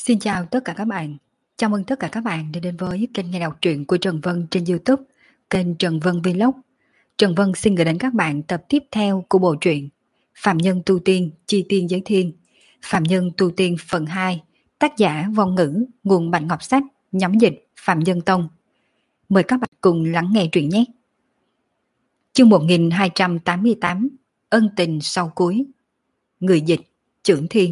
Xin chào tất cả các bạn. Chào mừng tất cả các bạn đã đến với kênh nghe đọc truyện của Trần Vân trên YouTube, kênh Trần Vân Vlog. Trần Vân xin gửi đến các bạn tập tiếp theo của bộ truyện Phạm Nhân Tu Tiên, Chi Tiên Giới Thiên, Phạm Nhân Tu Tiên phần 2, tác giả Vong Ngữ, nguồn Bạch Ngọc Sách, nhóm dịch Phạm Nhân Tông. Mời các bạn cùng lắng nghe truyện nhé. Chương 1288, Ân tình sau cuối. Người dịch Chưởng Thiên.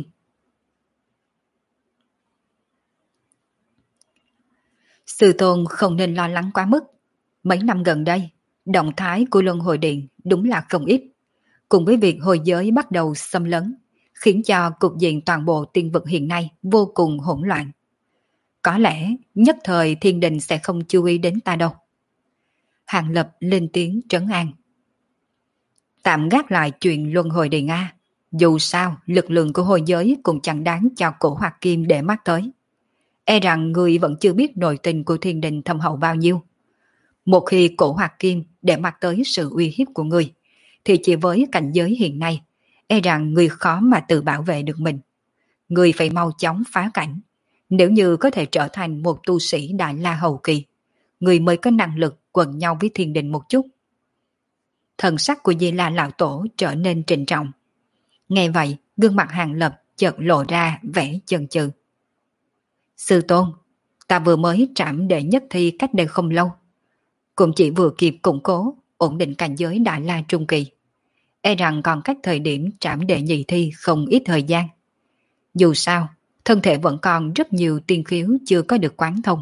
Sư tôn không nên lo lắng quá mức. Mấy năm gần đây, động thái của Luân Hồi Điện đúng là không ít. Cùng với việc hồi giới bắt đầu xâm lấn, khiến cho cục diện toàn bộ tiên vực hiện nay vô cùng hỗn loạn. Có lẽ nhất thời thiên đình sẽ không chú ý đến ta đâu. Hàng Lập lên tiếng trấn an. Tạm gác lại chuyện Luân Hồi Điện A. Dù sao, lực lượng của hồi giới cũng chẳng đáng cho cổ Hoạt Kim để mắt tới. E rằng người vẫn chưa biết nội tình của thiên đình thâm hậu bao nhiêu. Một khi cổ Hoạt Kim để mắt tới sự uy hiếp của người, thì chỉ với cảnh giới hiện nay, e rằng người khó mà tự bảo vệ được mình. Người phải mau chóng phá cảnh. Nếu như có thể trở thành một tu sĩ Đại La hậu kỳ, người mới có năng lực quần nhau với thiên đình một chút. Thần sắc của Di La lão tổ trở nên trịnh trọng. Nghe vậy, gương mặt Hàng Lập chợt lộ ra vẻ chần chừ. Sư tôn, ta vừa mới trảm đệ nhất thi cách đây không lâu. Cũng chỉ vừa kịp củng cố, ổn định cảnh giới Đại La trung kỳ. E rằng còn cách thời điểm trảm đệ nhị thi không ít thời gian. Dù sao, thân thể vẫn còn rất nhiều tiên khiếu chưa có được quán thông.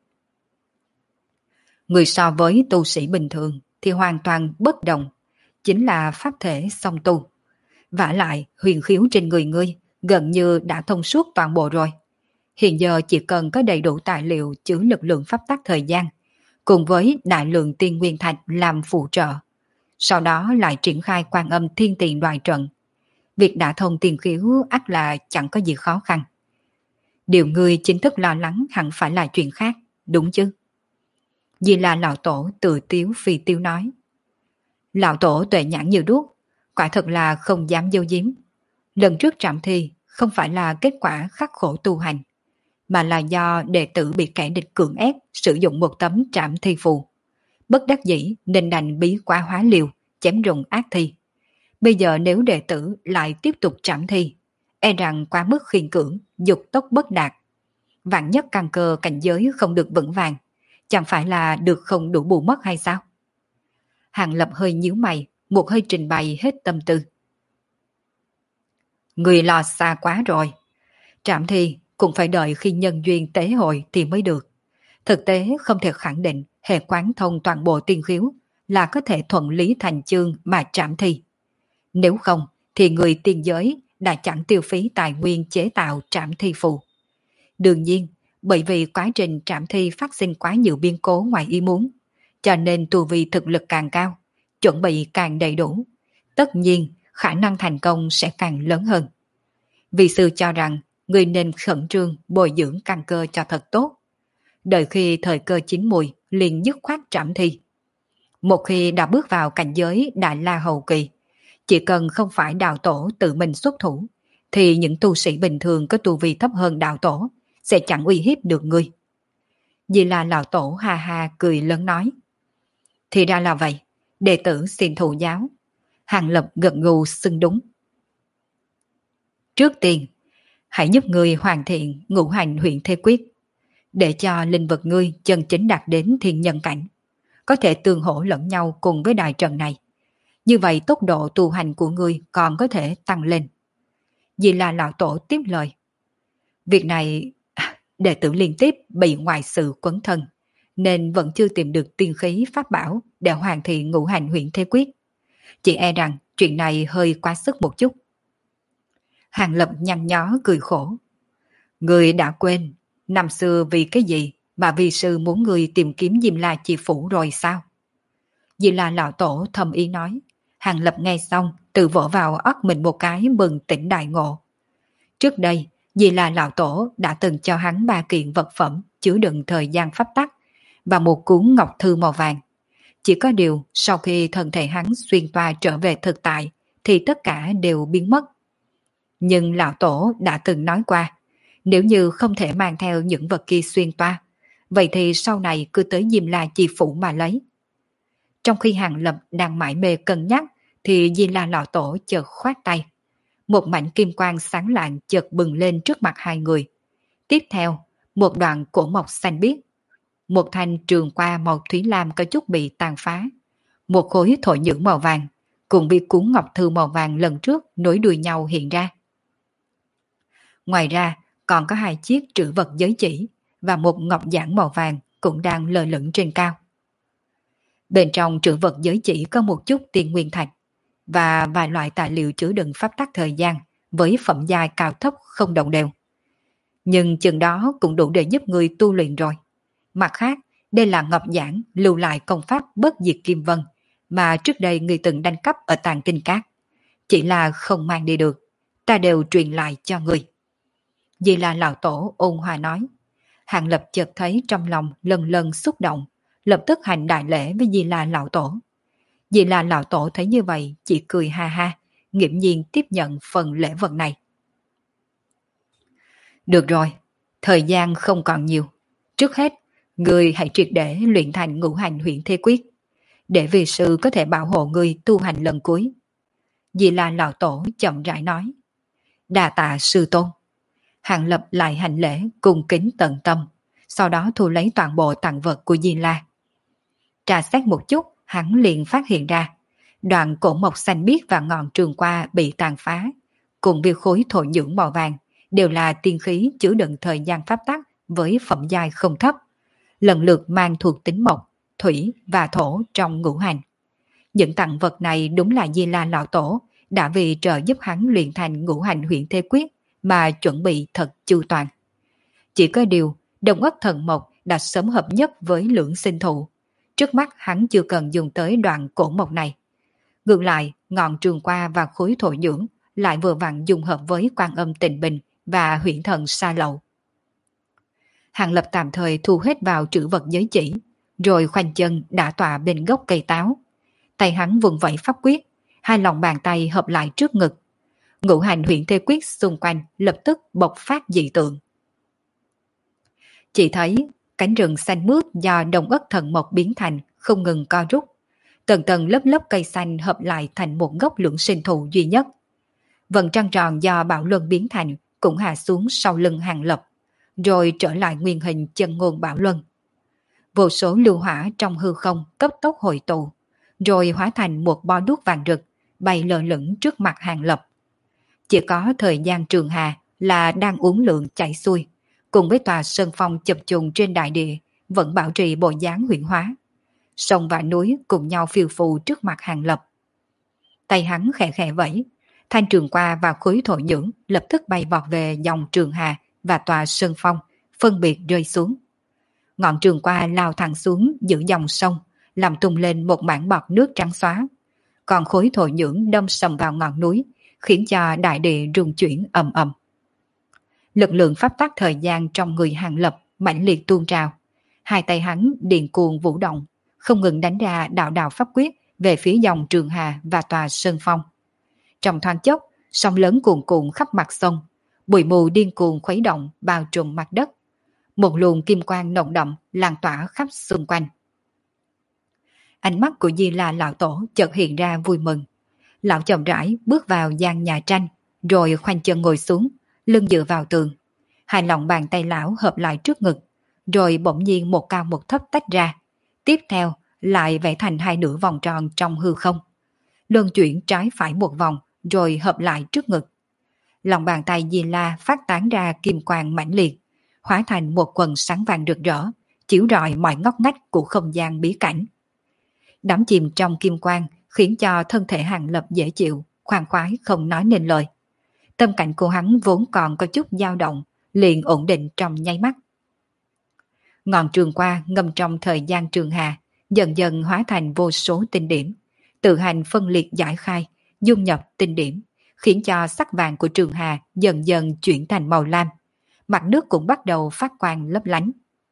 Người so với tu sĩ bình thường thì hoàn toàn bất đồng, chính là pháp thể song tu. Vả lại huyền khiếu trên người ngươi gần như đã thông suốt toàn bộ rồi. Hiện giờ chỉ cần có đầy đủ tài liệu chứa lực lượng pháp tắc thời gian, cùng với đại lượng tiên nguyên thạch làm phụ trợ. Sau đó lại triển khai Quan Âm Thiên Tiền đoại trận. Việc đả thông tiền khiếu ắt là chẳng có gì khó khăn. Điều ngươi chính thức lo lắng hẳn phải là chuyện khác, đúng chứ? Vì là lão tổ tự tiếu phi tiêu nói. Lão tổ tuệ nhãn như đuốc, quả thật là không dám giấu giếm. Lần trước trảm thi không phải là kết quả khắc khổ tu hành, mà là do đệ tử bị kẻ địch cưỡng ép sử dụng một tấm trảm thi phù. Bất đắc dĩ nên đành bí quá hóa liều, chém rụng ác thi. Bây giờ nếu đệ tử lại tiếp tục trảm thi, e rằng quá mức khiên cưỡng, dục tốc bất đạt. Vạn nhất căn cơ cảnh giới không được vững vàng, chẳng phải là được không đủ bù mất hay sao? Hàng Lập hơi nhíu mày, một hơi trình bày hết tâm tư. Người lo xa quá rồi. Trảm thi cũng phải đợi khi nhân duyên tế hội thì mới được. Thực tế không thể khẳng định hệ quán thông toàn bộ tiên khiếu là có thể thuận lý thành chương mà trảm thi. Nếu không thì người tiên giới đã chẳng tiêu phí tài nguyên chế tạo trảm thi phù. Đương nhiên, bởi vì quá trình trảm thi phát sinh quá nhiều biến cố ngoài ý muốn, cho nên tu vi thực lực càng cao, chuẩn bị càng đầy đủ, tất nhiên khả năng thành công sẽ càng lớn hơn. Vị sư cho rằng người nên khẩn trương bồi dưỡng căn cơ cho thật tốt. Đợi khi thời cơ chín mùi liền dứt khoát trảm thi. Một khi đã bước vào cảnh giới Đại La hậu kỳ, chỉ cần không phải đạo tổ tự mình xuất thủ, thì những tu sĩ bình thường có tu vi thấp hơn đạo tổ sẽ chẳng uy hiếp được ngươi. Vì là lão tổ ha ha cười lớn nói. Thì ra là vậy, đệ tử xin thụ giáo. Hàng Lập gật gù xưng đúng. Trước tiên, hãy giúp ngươi hoàn thiện ngũ hành huyện thế quyết, để cho linh vật ngươi chân chính đạt đến thiên nhân cảnh, có thể tương hỗ lẫn nhau cùng với đại trận này. Như vậy tốc độ tu hành của ngươi còn có thể tăng lên. Vì là lão tổ tiếp lời. Việc này đệ tử liên tiếp bị ngoại sự quấn thân, nên vẫn chưa tìm được tiên khí pháp bảo để hoàn thiện ngũ hành huyện thế quyết. Chỉ e rằng chuyện này hơi quá sức một chút. Hàng Lập nhăn nhó cười khổ. Người đã quên, năm xưa vì cái gì mà vi sư muốn người tìm kiếm Diêm La Chi Phủ rồi sao? Vì là lão tổ thầm ý nói. Hàng Lập nghe xong, tự vỗ vào óc mình một cái mừng tỉnh đại ngộ. Trước đây, vì là lão tổ đã từng cho hắn 3 kiện vật phẩm chứa đựng thời gian pháp tắc và một cuốn ngọc thư màu vàng. Chỉ có điều sau khi thân thể hắn xuyên toa trở về thực tại thì tất cả đều biến mất. Nhưng lão tổ đã từng nói qua, Nếu như không thể mang theo những vật kia xuyên toa, vậy thì sau này cứ tới Diêm La Chi Phủ mà lấy. Trong khi Hàng Lập đang mải mê cân nhắc, thì Di La Lão Tổ chợt khoát tay. Một mảnh kim quang sáng lạng chợt bừng lên trước mặt hai người. Tiếp theo, một đoạn cổ mộc xanh biếc. Một thanh trường qua màu thủy lam có chút bị tàn phá. Một khối thổ nhưỡng màu vàng, cùng với cuốn ngọc thư màu vàng lần trước nối đuôi nhau hiện ra. Ngoài ra, còn có hai chiếc trữ vật giới chỉ và một ngọc giản màu vàng cũng đang lơ lửng trên cao. Bên trong trữ vật giới chỉ có một chút tiền nguyên thạch và vài loại tài liệu chứa đựng pháp tắc thời gian với phẩm giai cao thấp không đồng đều. Nhưng chừng đó cũng đủ để giúp người tu luyện rồi. Mặt khác, đây là ngọc giản lưu lại công pháp bất diệt kim vân mà trước đây người từng đánh cắp ở Tàng Kinh Các. Chỉ là không mang đi được, ta đều truyền lại cho người. Vì là lão tổ ôn hòa nói. Hàng Lập chợt thấy trong lòng lần lần xúc động, lập tức hành đại lễ với Di La lão tổ. Di La lão tổ thấy như vậy chỉ cười ha ha, nghiễm nhiên tiếp nhận phần lễ vật này. Được rồi, thời gian không còn nhiều. Trước hết, người hãy triệt để luyện thành ngũ hành huyễn thế quyết, để vị sư có thể bảo hộ người tu hành lần cuối. Di La lão tổ chậm rãi nói. Đà tạ sư tôn. Hàng Lập lại hành lễ cùng kính tận tâm, sau đó thu lấy toàn bộ tặng vật của Di La. Trà xét một chút, hắn liền phát hiện ra, đoạn cổ mộc xanh biếc và ngọn trường qua bị tàn phá, cùng với khối thổ nhưỡng màu vàng, đều là tiên khí chứa đựng thời gian pháp tắc với phẩm giai không thấp, lần lượt mang thuộc tính mộc, thủy và thổ trong ngũ hành. Những tặng vật này đúng là Di La lão tổ đã vì trợ giúp hắn luyện thành ngũ hành huyễn thế quyết mà chuẩn bị thật chu toàn. Chỉ có điều, Đông Ất Thần Mộc đã sớm hợp nhất với Lưỡng Sinh Thụ. Trước mắt hắn chưa cần dùng tới đoạn cổ mộc này. Ngược lại, ngọn trường qua và khối thổ nhưỡng lại vừa vặn dùng hợp với Quan Âm Tịnh Bình và Huyễn Thần Sa Lậu. Hàng Lập tạm thời thu hết vào trữ vật giới chỉ, rồi khoanh chân đã tọa bên gốc cây táo. Tay hắn vùng vẫy pháp quyết, hai lòng bàn tay hợp lại trước ngực. Ngũ hành huyễn thế quyết xung quanh lập tức bộc phát dị tượng. Chỉ thấy cánh rừng xanh mướt do Đông Ất Thần Mộc biến thành không ngừng co rút. Tầng tầng lớp lớp cây xanh hợp lại thành một gốc lưỡng sinh thụ duy nhất. Vầng trăng tròn do Bảo Luân biến thành cũng hạ xuống sau lưng Hàng Lập, rồi trở lại nguyên hình chân ngôn Bảo Luân. Vô số lưu hỏa trong hư không cấp tốc hội tụ, rồi hóa thành một bó đuốc vàng rực, bay lơ lửng trước mặt Hàng Lập. Chỉ có thời gian Trường Hà là đang uốn lượn chảy xuôi, cùng với tòa sơn phong chập trùng trên đại địa vẫn bảo trì bộ dáng huyễn hóa. Sông và núi cùng nhau phiêu phù trước mặt Hàng Lập. Tay hắn khẽ khẽ vẫy, thanh trường qua và khối thổ nhưỡng lập tức bay vọt về dòng Trường Hà và tòa sơn phong, phân biệt rơi xuống. Ngọn trường qua lao thẳng xuống giữa dòng sông, làm tung lên một mảng bọt nước trắng xóa. Còn khối thổ nhưỡng đâm sầm vào ngọn núi, khiến cho đại địa rung chuyển ầm ầm. Lực lượng pháp tắc thời gian trong người Hàng Lập mãnh liệt tuôn trào. Hai tay hắn điền cuồng vũ động, không ngừng đánh ra đạo đạo pháp quyết về phía dòng Trường Hà và tòa sơn phong. Trong thoáng chốc, sóng lớn cuồn cuộn khắp mặt sông, bụi mù điên cuồng khuấy động bao trùm mặt đất. Một luồng kim quang nồng đậm lan tỏa khắp xung quanh. Ánh mắt của Di La lão tổ chợt hiện ra vui mừng. Lão chậm rãi bước vào gian nhà tranh, rồi khoanh chân ngồi xuống, lưng dựa vào tường. Hai lòng bàn tay lão hợp lại trước ngực, rồi bỗng nhiên một cao một thấp tách ra. Tiếp theo lại vẽ thành hai nửa vòng tròn trong hư không. Luân chuyển trái phải một vòng, rồi hợp lại trước ngực. Lòng bàn tay Di La phát tán ra kim quang mãnh liệt, hóa thành một quần sáng vàng rực rỡ, chiếu rọi mọi ngóc ngách của không gian bí cảnh. Đắm chìm trong kim quang khiến cho thân thể Hàng Lập dễ chịu, khoan khoái không nói nên lời. Tâm cảnh của hắn vốn còn có chút dao động, liền ổn định trong nháy mắt. Ngọn trường qua ngâm trong thời gian Trường Hà, dần dần hóa thành vô số tinh điểm, tự hành phân liệt giải khai, dung nhập tinh điểm, khiến cho sắc vàng của Trường Hà dần dần chuyển thành màu lam. Mặt nước cũng bắt đầu phát quang lấp lánh.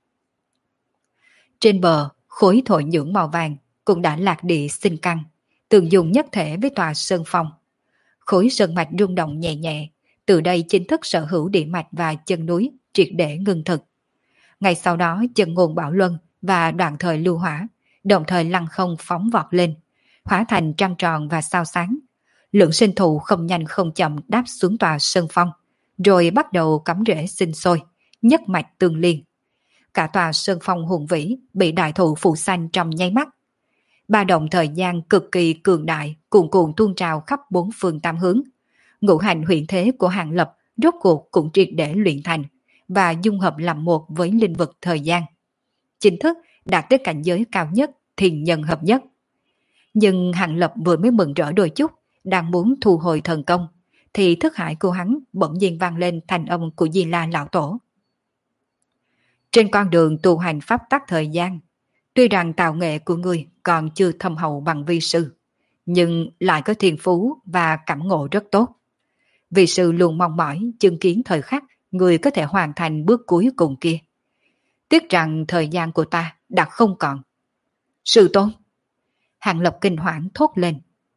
Trên bờ, khối thổ nhưỡng màu vàng cũng đã lạc địa sinh căn, tương dùng nhất thể với tòa sơn phong. Khối sơn mạch rung động nhẹ nhẹ, từ đây chính thức sở hữu địa mạch và chân núi triệt để ngưng thực. Ngay sau đó chân ngôn Bảo Luân và đoạn thời lưu hỏa đồng thời lăng không phóng vọt lên, hóa thành trăng tròn và sao sáng. Lượng sinh thụ không nhanh không chậm đáp xuống tòa sơn phong, rồi bắt đầu cắm rễ sinh sôi, nhất mạch tương liên. Cả tòa sơn phong hùng vĩ bị đại thụ phủ xanh trong nháy mắt. Ba động thời gian cực kỳ cường đại cuồn cuộn tuôn trào khắp bốn phương tám hướng. Ngũ hành huyền thế của Hàng Lập rốt cuộc cũng triệt để luyện thành và dung hợp làm một với linh vực thời gian. Chính thức đạt tới cảnh giới cao nhất, thiên nhân hợp nhất. Nhưng Hàng Lập vừa mới mừng rỡ đôi chút, đang muốn thu hồi thần công, thì thức hải của hắn bỗng nhiên vang lên thành âm của Di La Lão Tổ. Trên con đường tu hành pháp tắc thời gian, tuy rằng tạo nghệ của ngươi còn chưa thâm hậu bằng vi sư, nhưng lại có thiên phú và cảm ngộ rất tốt. Vi sư luôn mong mỏi chứng kiến thời khắc người có thể hoàn thành bước cuối cùng kia. Tiếc rằng thời gian của ta đã không còn. Sư tôn! Hàng Lập kinh hoảng thốt lên.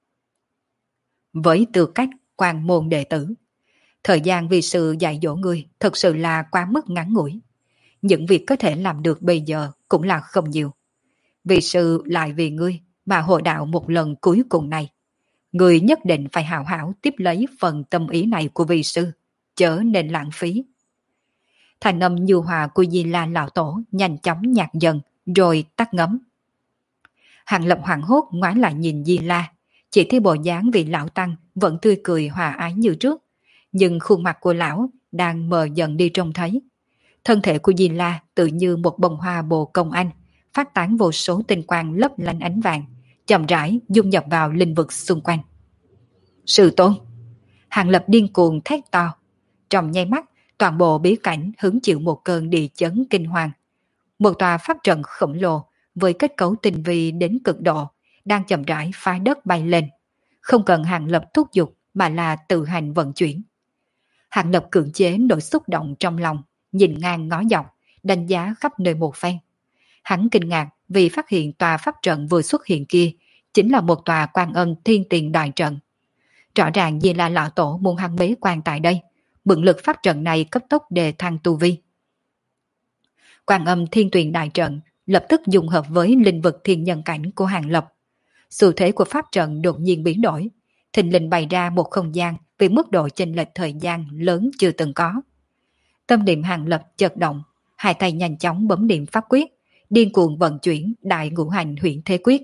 Với tư cách quan môn đệ tử, thời gian vi sư dạy dỗ ngươi thật sự là quá mức ngắn ngủi. Những việc có thể làm được bây giờ cũng là không nhiều. Vi sư lại vì ngươi mà hội đạo một lần cuối cùng này. Ngươi nhất định phải hào hảo tiếp lấy phần tâm ý này của vi sư, chớ nên lãng phí. Thành âm nhu hòa của Di La Lão Tổ nhanh chóng nhạt dần, rồi tắt ngấm. Hàng Lập hoảng hốt ngoái lại nhìn Di La, chỉ thấy bộ dáng vị lão tăng vẫn tươi cười hòa ái như trước, nhưng khuôn mặt của lão đang mờ dần đi trông thấy. Thân thể của Di La tự như một bông hoa bồ công anh, phát tán vô số tinh quang lấp lánh ánh vàng, chậm rãi dung nhập vào linh vực xung quanh. Sư tôn! Hàng Lập điên cuồng thét to. Trong nháy mắt, toàn bộ bí cảnh hứng chịu một cơn địa chấn kinh hoàng. Một tòa pháp trận khổng lồ với kết cấu tinh vi đến cực độ đang chậm rãi phá đất bay lên, không cần Hàng Lập thúc giục mà là tự hành vận chuyển. Hàng Lập cưỡng chế nỗi xúc động trong lòng, nhìn ngang ngó dọc, đánh giá khắp nơi một phen. Hắn kinh ngạc vì phát hiện tòa pháp trận vừa xuất hiện kia chính là một tòa Quan Ân Thiên Tiền đại trận. Rõ ràng vì là lão tổ muốn hắn bế quan tại đây, mượn lực pháp trận này cấp tốc đề thăng tu vi. Quan Âm Thiên Tuyền đại trận lập tức dung hợp với linh vực thiên nhân cảnh của Hàng Lập. Xu thế của pháp trận đột nhiên biến đổi, thình lình bày ra một không gian vì mức độ chênh lệch thời gian lớn chưa từng có. Tâm niệm Hàng Lập chợt động, hai tay nhanh chóng bấm niệm pháp quyết, điên cuồng vận chuyển đại ngũ hành huyễn thế quyết.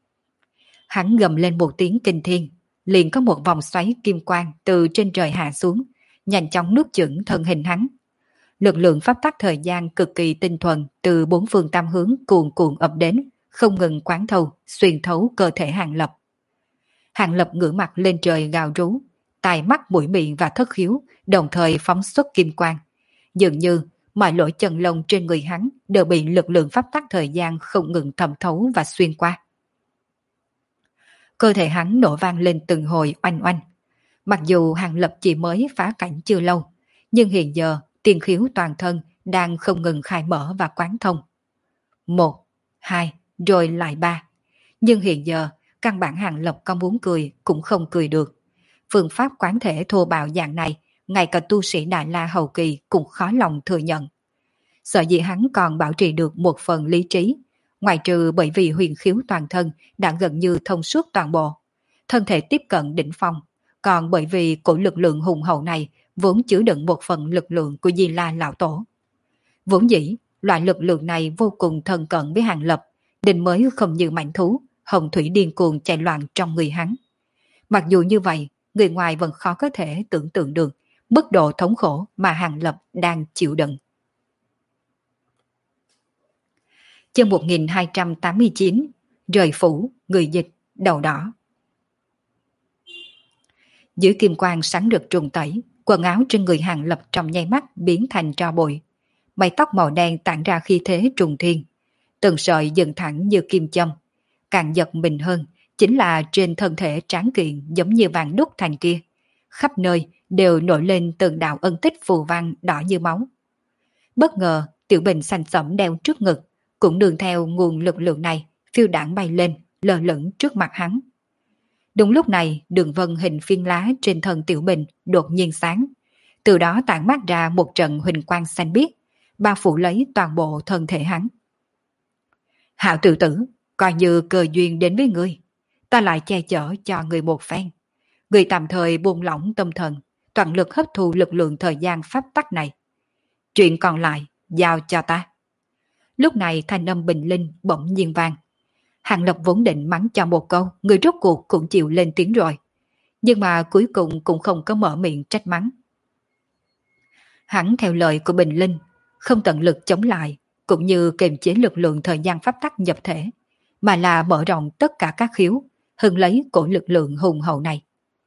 Hắn gầm lên một tiếng kinh thiên, liền có một vòng xoáy kim quang từ trên trời hạ xuống, nhanh chóng nuốt chửng thân hình hắn. Lực lượng pháp tắc thời gian cực kỳ tinh thuần từ bốn phương tam hướng cuồn cuộn ập đến, không ngừng quán thâu, xuyên thấu cơ thể Hàng Lập. Hàng Lập ngửa mặt lên trời gào rú, tai mắt mũi miệng và thất khiếu đồng thời phóng xuất kim quang. Dường như mọi lỗ chân lông trên người hắn đều bị lực lượng pháp tắc thời gian không ngừng thẩm thấu và xuyên qua. Cơ thể hắn nổ vang lên từng hồi oanh oanh. Mặc dù Hàng Lập chỉ mới phá cảnh chưa lâu, nhưng hiện giờ tiền khiếu toàn thân đang không ngừng khai mở và quán thông. 1, 2, rồi lại 3. Nhưng hiện giờ, căn bản Hàng Lập có muốn cười cũng không cười được. Phương pháp quán thể thô bạo dạng này, ngay cả tu sĩ Đại La hậu kỳ cũng khó lòng thừa nhận. Sợ dĩ hắn còn bảo trì được một phần lý trí, ngoài trừ bởi vì huyền khiếu toàn thân đã gần như thông suốt toàn bộ, thân thể tiếp cận đỉnh phong, còn bởi vì cổ lực lượng hùng hậu này vốn chứa đựng một phần lực lượng của Di La Lão Tổ. Vốn dĩ, loại lực lượng này vô cùng thân cận với Hàng Lập, nên mới không như mãnh thú, hồng thủy điên cuồng chạy loạn trong người hắn. Mặc dù như vậy, người ngoài vẫn khó có thể tưởng tượng được mức độ thống khổ mà Hàng Lập đang chịu đựng. Chương 1289, Rời phủ, người dịch, đầu đỏ. Dưới kim quang sáng rực trùng tẩy, quần áo trên người Hàng Lập trong nháy mắt biến thành tro bụi. Mái tóc màu đen tản ra khí thế trùng thiên, từng sợi dựng thẳng như kim châm. Càng giật mình hơn chính là trên thân thể tráng kiện giống như vàng đúc thành kia, khắp nơi đều nổi lên từng đạo ân tích phù văn đỏ như máu. Bất ngờ, tiểu bình xanh sẫm đeo trước ngực cũng đường theo nguồn lực lượng này phiêu đãng bay lên, lơ lửng trước mặt hắn. Đúng lúc này, đường vân hình phiên lá trên thân tiểu bình đột nhiên sáng, từ đó tản mát ra một trận huỳnh quang xanh biếc, bao phủ lấy toàn bộ thân thể hắn. Hạo tự tử, coi như cơ duyên đến với ngươi, ta lại che chở cho người một phen. Người tạm thời buông lỏng tâm thần, toàn lực hấp thu lực lượng thời gian pháp tắc này. Chuyện còn lại, giao cho ta. Lúc này thanh âm bình linh bỗng nhiên vang. Hàng Lập vốn định mắng cho một câu, người rốt cuộc cũng chịu lên tiếng rồi. Nhưng mà cuối cùng cũng không có mở miệng trách mắng. Hắn theo lời của bình linh, không tận lực chống lại, cũng như kiềm chế lực lượng thời gian pháp tắc nhập thể, mà là mở rộng tất cả các khiếu, hưng lấy cổ lực lượng hùng hậu này.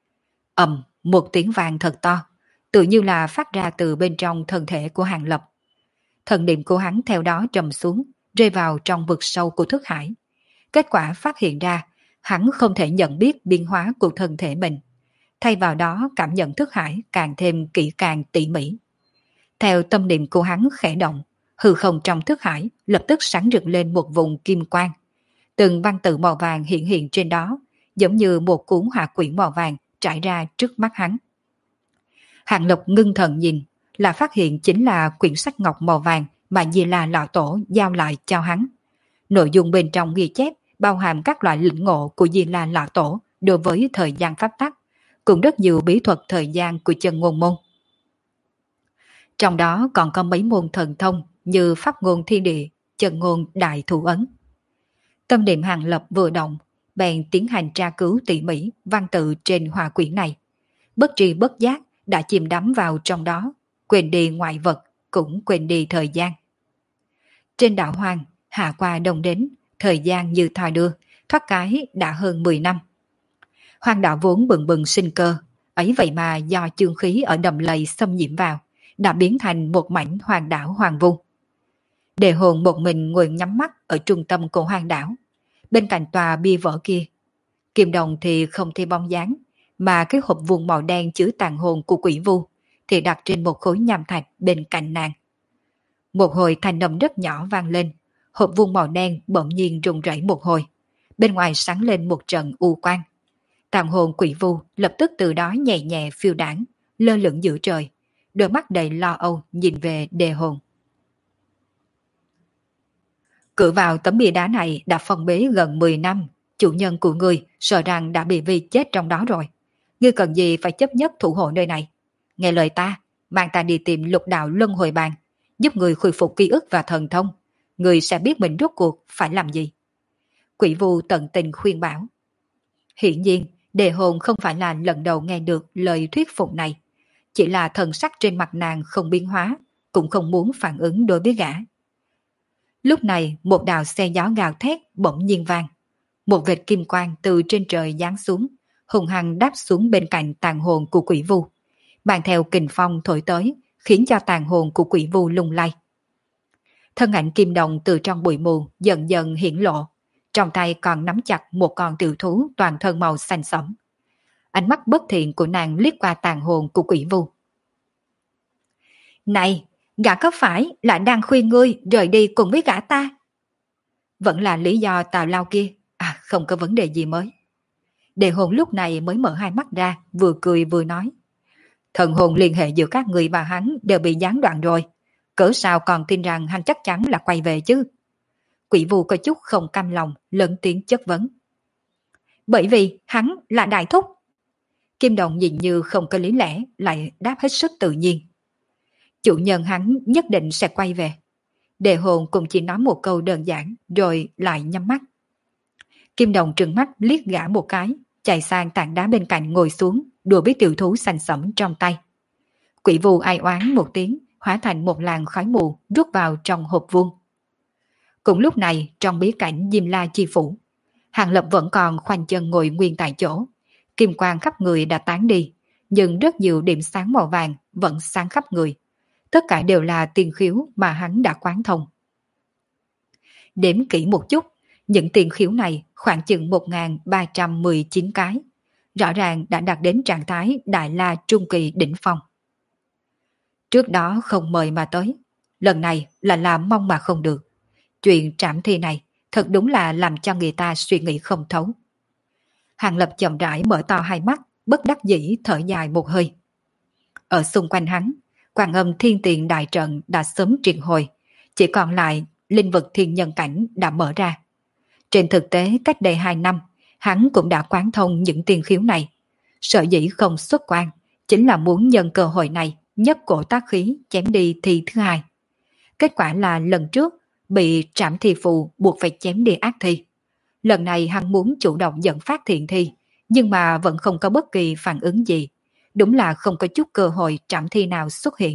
Một tiếng vang thật to, tự như là phát ra từ bên trong thân thể của Hàng Lập. Thần niệm của hắn theo đó trầm xuống, rơi vào trong vực sâu của thức hải. Kết quả phát hiện ra, hắn không thể nhận biết biến hóa của thân thể mình. Thay vào đó cảm nhận thức hải càng thêm kỹ càng tỉ mỉ. Theo tâm niệm của hắn khẽ động, hư không trong thức hải lập tức sáng rực lên một vùng kim quang. Từng văn tự màu vàng hiện hiện trên đó, giống như một cuốn hỏa quyển màu vàng trải ra trước mắt hắn. Hàng Lập ngưng thần nhìn, là phát hiện chính là quyển sách ngọc màu vàng mà Di La Lão Tổ giao lại cho hắn. Nội dung bên trong ghi chép bao hàm các loại lĩnh ngộ của Di La Lão Tổ đối với thời gian pháp tắc, cũng rất nhiều bí thuật thời gian của chân ngôn môn. Trong đó còn có mấy môn thần thông như pháp ngôn thiên địa, chân ngôn đại thủ ấn. Tâm niệm Hàng Lập vừa động, bèn tiến hành tra cứu tỉ mỉ văn tự trên hỏa quyển này. Bất tri bất giác đã chìm đắm vào trong đó, quên đi ngoại vật, cũng quên đi thời gian. Trên đảo hoang, hạ qua đông đến, thời gian như thoi đưa, thoát cái đã hơn 10 năm. Hoang đảo vốn bừng bừng sinh cơ, ấy vậy mà do chương khí ở đầm lầy xâm nhiễm vào, đã biến thành một mảnh hoàng đảo hoàng vu. Đề hồn một mình ngồi nhắm mắt ở trung tâm của hoàng đảo, bên cạnh tòa bia vỡ kia. Kim Đồng thì không thấy bóng dáng, mà cái hộp vuông màu đen chứa tàn hồn của quỷ vu thì đặt trên một khối nham thạch bên cạnh nàng. Một hồi thanh âm rất nhỏ vang lên, hộp vuông màu đen bỗng nhiên rung rẩy một hồi, bên ngoài sáng lên một trận u quang. Tàn hồn quỷ vu lập tức từ đó nhẹ nhẹ phiêu đãng, lơ lửng giữa trời, đôi mắt đầy lo âu nhìn về đề hồn. Cửa vào tấm bia đá này đã phong bế gần 10 năm, chủ nhân của ngươi sợ rằng đã bị vi chết trong đó rồi. Ngươi cần gì phải chấp nhất thủ hộ nơi này? Nghe lời ta, mang ta đi tìm lục đạo luân hồi bàn, giúp người khôi phục ký ức và thần thông. Người sẽ biết mình rốt cuộc phải làm gì. Quỷ vu tận tình khuyên bảo. Hiển nhiên, đề hồn không phải là lần đầu nghe được lời thuyết phục này. Chỉ là thần sắc trên mặt nàng không biến hóa, cũng không muốn phản ứng đối với gã. Lúc này một đạo xe gió gào thét bỗng nhiên vang. Một vệt kim quang từ trên trời giáng xuống, hùng hăng đáp xuống bên cạnh tàn hồn của quỷ vu, mang theo kình phong thổi tới, khiến cho tàn hồn của quỷ vu lung lay. Thân ảnh Kim Đồng từ trong bụi mù dần dần hiển lộ, trong tay còn nắm chặt một con tiểu thú toàn thân màu xanh sẫm. Ánh mắt bất thiện của nàng liếc qua tàn hồn của quỷ vu. Này, gã có phải là đang khuyên ngươi rời đi cùng với gã ta? Vẫn là lý do tào lao kia, không có vấn đề gì mới. Đề hồn lúc này mới mở hai mắt ra, vừa cười vừa nói. Thần hồn liên hệ giữa các người và hắn đều bị gián đoạn rồi. Cỡ sao còn tin rằng hắn chắc chắn là quay về chứ? Quỷ vu có chút không cam lòng, lớn tiếng chất vấn. Bởi vì hắn là đại thúc. Kim Đồng nhìn như không có lý lẽ, lại đáp hết sức tự nhiên. Chủ nhân hắn nhất định sẽ quay về. Đề hồn cũng chỉ nói một câu đơn giản, rồi lại nhắm mắt. Kim Đồng trừng mắt liếc gã một cái, chạy sang tảng đá bên cạnh ngồi xuống, đùa với tiểu thú xanh sẫm trong tay. Quỷ vu ai oán một tiếng, hóa thành một làn khói mù rút vào trong hộp vuông. Cùng lúc này, trong bí cảnh Diêm La Chi Phủ, Hàng Lập vẫn còn khoanh chân ngồi nguyên tại chỗ. Kim quang khắp người đã tán đi, nhưng rất nhiều điểm sáng màu vàng vẫn sáng khắp người. Tất cả đều là tiền khiếu mà hắn đã quán thông. Đếm kỹ một chút, những tiền khiếu này khoảng chừng 1.319 cái. Rõ ràng đã đạt đến trạng thái Đại La Trung Kỳ đỉnh phong. Trước đó không mời mà tới, lần này là làm mong mà không được. Chuyện trảm thi này thật đúng là làm cho người ta suy nghĩ không thấu. Hàng Lập chậm rãi mở to hai mắt, bất đắc dĩ thở dài một hơi. ở xung quanh hắn, Quan Âm Thiên Tiền đại trận đã sớm triệt hồi, chỉ còn lại linh vực thiên nhân cảnh đã mở ra. Trên thực tế cách đây 2 năm, hắn cũng đã quán thông những tiên khiếu này. Sở dĩ không xuất quan, chính là muốn nhân cơ hội này nhất cổ tác khí chém đi thi thứ hai. Kết quả là lần trước bị trảm thi phù buộc phải chém đi ác thi. Lần này hắn muốn chủ động dẫn phát thiện thi, nhưng mà vẫn không có bất kỳ phản ứng gì. Đúng là không có chút cơ hội trảm thi nào xuất hiện.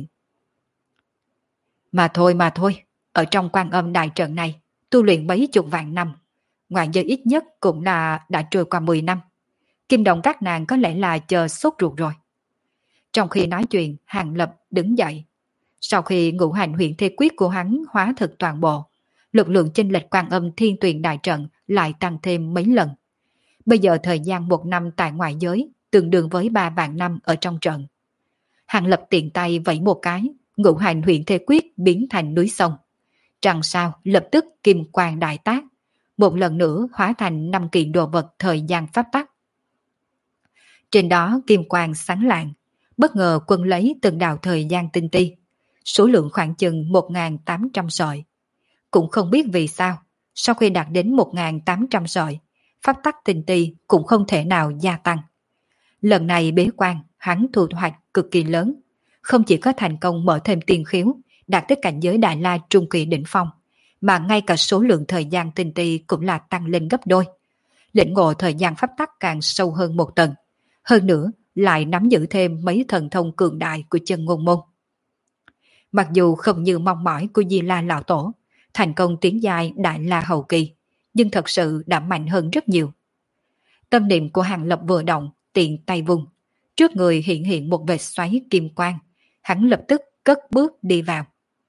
Mà thôi, ở trong Quan Âm đại trận này, tu luyện mấy chục vạn năm, ngoại giới ít nhất cũng là đã trôi qua 10 năm. Kim Đồng các nàng có lẽ là chờ sốt ruột rồi. Trong khi nói chuyện, Hàng Lập đứng dậy. Sau khi ngũ hành huyện thế quyết của hắn hóa thực toàn bộ, lực lượng chênh lệch Quan Âm Thiên Tuyền đại trận lại tăng thêm mấy lần. Bây giờ thời gian 1 năm tại ngoại giới tương đương với 3 vạn năm ở trong trận. Hàng Lập tiện tay vẫy một cái, ngũ hành huyện thế quyết biến thành núi sông. Trăng sao lập tức kim quang đại tác, một lần nữa hóa thành 5 kiện đồ vật thời gian pháp tắc. Trên đó kim quang sáng lạng, bất ngờ quân lấy từng đạo thời gian tinh ti, số lượng khoảng chừng 1.800 sợi. Cũng không biết vì sao, sau khi đạt đến 1.800 sợi, pháp tắc tinh ti cũng không thể nào gia tăng. Lần này bế quan, hắn thu hoạch cực kỳ lớn, không chỉ có thành công mở thêm tiền khiếu, đạt tới cảnh giới Đại La trung kỳ đỉnh phong, mà ngay cả số lượng thời gian tinh ti cũng là tăng lên gấp đôi. Lĩnh ngộ thời gian pháp tắc càng sâu hơn một tầng, hơn nữa lại nắm giữ thêm mấy thần thông cường đại của chân ngôn môn. Mặc dù không như mong mỏi của Di La Lão Tổ, thành công tiến giai Đại La hậu kỳ, nhưng thật sự đã mạnh hơn rất nhiều. Tâm niệm của Hàng Lập vừa động, tiện tay vùng, trước người hiện hiện một vệt xoáy kim quang, hắn lập tức cất bước đi vào.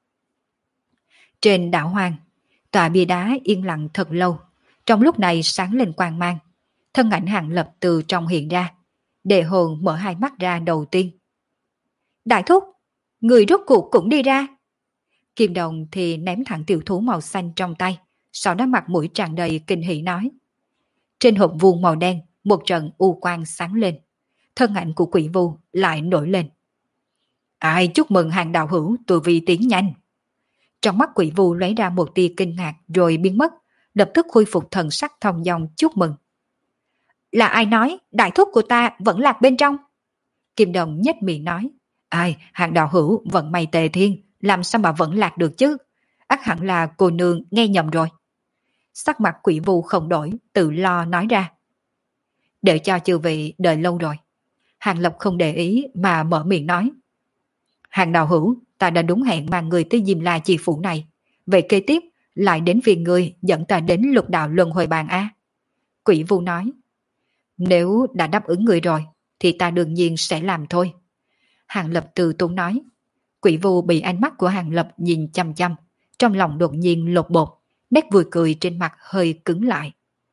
Trên đảo hoang, tòa bia đá yên lặng thật lâu, trong lúc này sáng lên quang mang, thân ảnh Hàng Lập từ trong hiện ra, Đề Hồn mở hai mắt ra đầu tiên. Đại thúc, người rốt cuộc cũng đi ra. Kim Đồng thì ném thẳng tiểu thú màu xanh trong tay, sau đó mặt mũi tràn đầy kinh hỉ nói. Trên hộp vuông màu đen, một trận u quang sáng lên, thân ảnh của Quỷ Vu lại nổi lên. Ai chúc mừng Hàng đạo hữu tu vi tiến nhanh. Trong mắt Quỷ Vu lấy ra một tia kinh ngạc rồi biến mất, lập tức khôi phục thần sắc thông dong chúc mừng. Là ai nói đại thúc của ta vẫn lạc bên trong? Kim Đồng nhếch miệng nói. Ai, Hàng đạo hữu vận may tề thiên, làm sao mà vẫn lạc được chứ? Ắt hẳn là cô nương nghe nhầm rồi. Sắc mặt Quỷ Vu không đổi, tự lo nói ra. Để cho chư vị đợi lâu rồi. Hàng Lập không để ý mà mở miệng nói. Hàng đạo hữu, ta đã đúng hẹn mang người tới Diêm La chi phủ này. Vậy kế tiếp, lại đến phiền người dẫn ta đến Lục Đạo Luân Hồi Bàn A. Quỷ Vu nói. Nếu đã đáp ứng người rồi, thì ta đương nhiên sẽ làm thôi. Hàng Lập từ tốn nói. Quỷ Vu bị ánh mắt của Hàng Lập nhìn chăm chăm, trong lòng đột nhiên lột bột, nét vui cười trên mặt hơi cứng lại.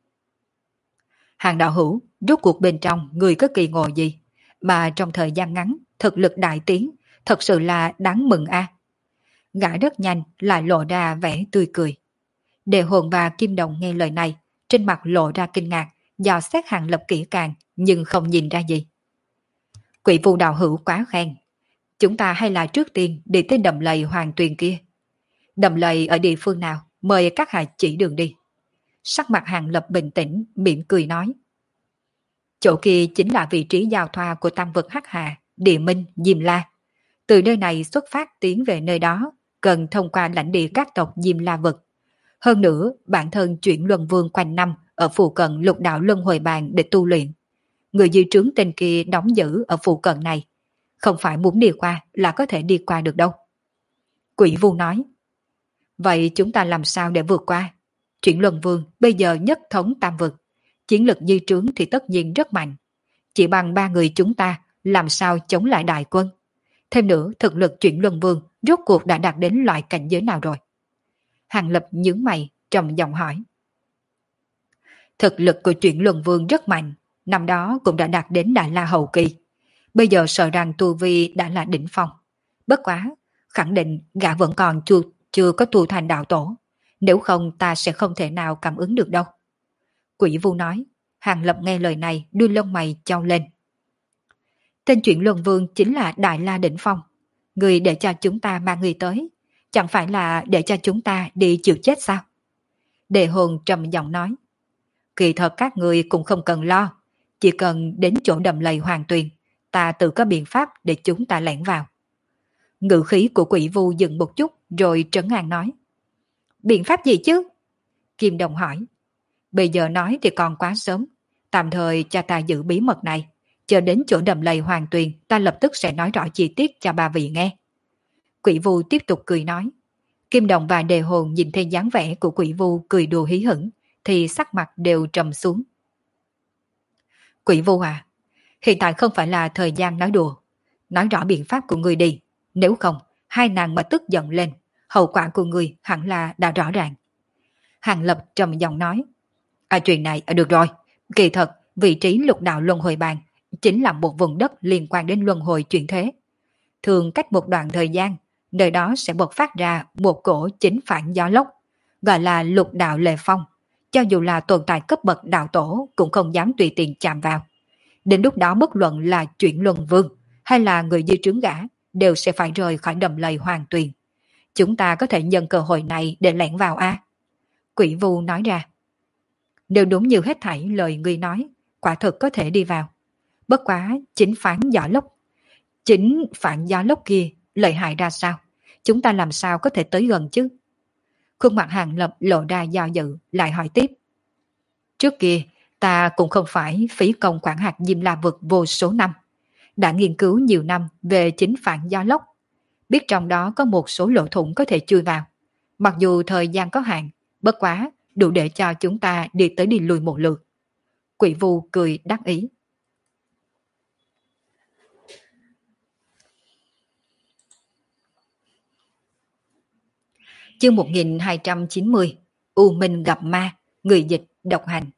Hàng đạo hữu, rốt cuộc bên trong người có kỳ ngộ gì, mà trong thời gian ngắn thực lực đại tiến, thật sự là đáng mừng a. Gã rất nhanh lại lộ ra vẻ tươi cười. Đề Hồn và Kim Đồng nghe lời này, trên mặt lộ ra kinh ngạc, dò xét Hàng Lập kỹ càng nhưng không nhìn ra gì. Quỷ Vu đạo hữu quá khen, chúng ta hay là trước tiên đi tới đầm lầy Hoàng Tuyền kia. Đầm lầy ở địa phương nào, mời các hạ chỉ đường đi. Sắc mặt Hàng Lập bình tĩnh, mỉm cười nói. Chỗ kia chính là vị trí giao thoa của tam vực Hắc Hà, Địa Minh, Diêm La. Từ nơi này xuất phát tiến về nơi đó, cần thông qua lãnh địa các tộc Diêm La vực. Hơn nữa, bản thân chuyển luân vương quanh năm ở phụ cận Lục Đạo Luân Hồi Bàn để tu luyện. Người dưới trướng tên kia đóng giữ ở phụ cận này. Không phải muốn đi qua là có thể đi qua được đâu. Quỷ Vu nói. Vậy chúng ta làm sao để vượt qua? Chuyển luân vương bây giờ nhất thống tam vực. Chiến lực dư trướng thì tất nhiên rất mạnh. Chỉ bằng 3 người chúng ta làm sao chống lại đại quân. Thêm nữa thực lực chuyển luân vương rốt cuộc đã đạt đến loại cảnh giới nào rồi? Hàng Lập nhướng mày trầm giọng hỏi. Thực lực của chuyển luân vương rất mạnh, năm đó cũng đã đạt đến Đại La hậu kỳ. Bây giờ sợ rằng tu vi đã là đỉnh phong. Bất quá, khẳng định gã vẫn còn chưa có tu thành đạo tổ. Nếu không ta sẽ không thể nào cảm ứng được đâu. Quỷ Vu nói. Hàng Lập nghe lời này đưa lông mày chau lên. Tên chuyện Luân Vương chính là Đại La Đỉnh Phong. Người để cho chúng ta mang người tới, chẳng phải là để cho chúng ta đi chịu chết sao? Đề Hồn trầm giọng nói. Kỳ thật các người cũng không cần lo, chỉ cần đến chỗ đầm lầy Hoàng Tuyền, ta tự có biện pháp để chúng ta lẻn vào. Ngữ khí của Quỷ Vu dừng một chút rồi trấn an nói. Biện pháp gì chứ? Kim Đồng hỏi. Bây giờ nói thì còn quá sớm, tạm thời cho ta giữ bí mật này, chờ đến chỗ đầm lầy Hoàng Tuyền ta lập tức sẽ nói rõ chi tiết cho ba vị nghe. Quỷ Vu tiếp tục cười nói. Kim Đồng và Đề Hồn nhìn thấy dáng vẻ của Quỷ Vu cười đùa hí hửng thì sắc mặt đều trầm xuống. Quỷ Vu à, hiện tại không phải là thời gian nói đùa, nói rõ biện pháp của người đi, nếu không hai nàng mà tức giận lên, hậu quả của người hẳn là đã rõ ràng. Hàng Lập trầm giọng nói. Chuyện này được rồi, kỳ thật vị trí lục đạo luân hồi bàn chính là một vùng đất liên quan đến luân hồi chuyển thế. Thường cách một đoạn thời gian, nơi đó sẽ bộc phát ra một cổ chính phản gió lốc, gọi là lục đạo lệ phong. Cho dù là tồn tại cấp bậc đạo tổ cũng không dám tùy tiện chạm vào. Đến lúc đó bất luận là chuyển luân vương hay là người dưới trướng gã đều sẽ phải rời khỏi đầm lầy Hoàng Tuyền. Chúng ta có thể nhân cơ hội này để lẻn vào a. Quỷ Vu nói ra. Nếu đúng như hết thảy lời ngươi nói, quả thực có thể đi vào. Bất quá chính phản gió lốc kia lợi hại ra sao? Chúng ta làm sao có thể tới gần chứ? Khuôn mặt Hàng Lập lộ ra do dự, lại hỏi tiếp. Trước kia, ta cũng không phải phí công quản hạt Diêm La Vực vô số năm. Đã nghiên cứu nhiều năm về chính phản gió lốc. Biết trong đó có một số lỗ thủng có thể chui vào. Mặc dù thời gian có hạn, bất quá đủ để cho chúng ta đi tới đi lui một lượt. Quỷ Vu cười đắc ý. Chương 1290 U Minh gặp ma, người dịch độc hành.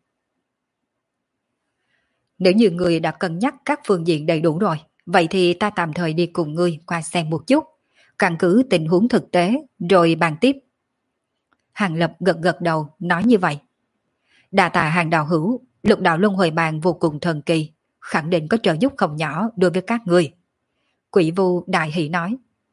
Nếu như người đã cân nhắc các phương diện đầy đủ rồi, vậy thì ta tạm thời đi cùng ngươi qua xem một chút, căn cứ tình huống thực tế rồi bàn tiếp. Hàng Lập gật gật đầu nói như vậy. Đa tạ Hàng đạo hữu, lục đạo luân hồi bàn vô cùng thần kỳ, khẳng định có trợ giúp không nhỏ đối với các ngươi. Quỷ Vu đại hỷ nói.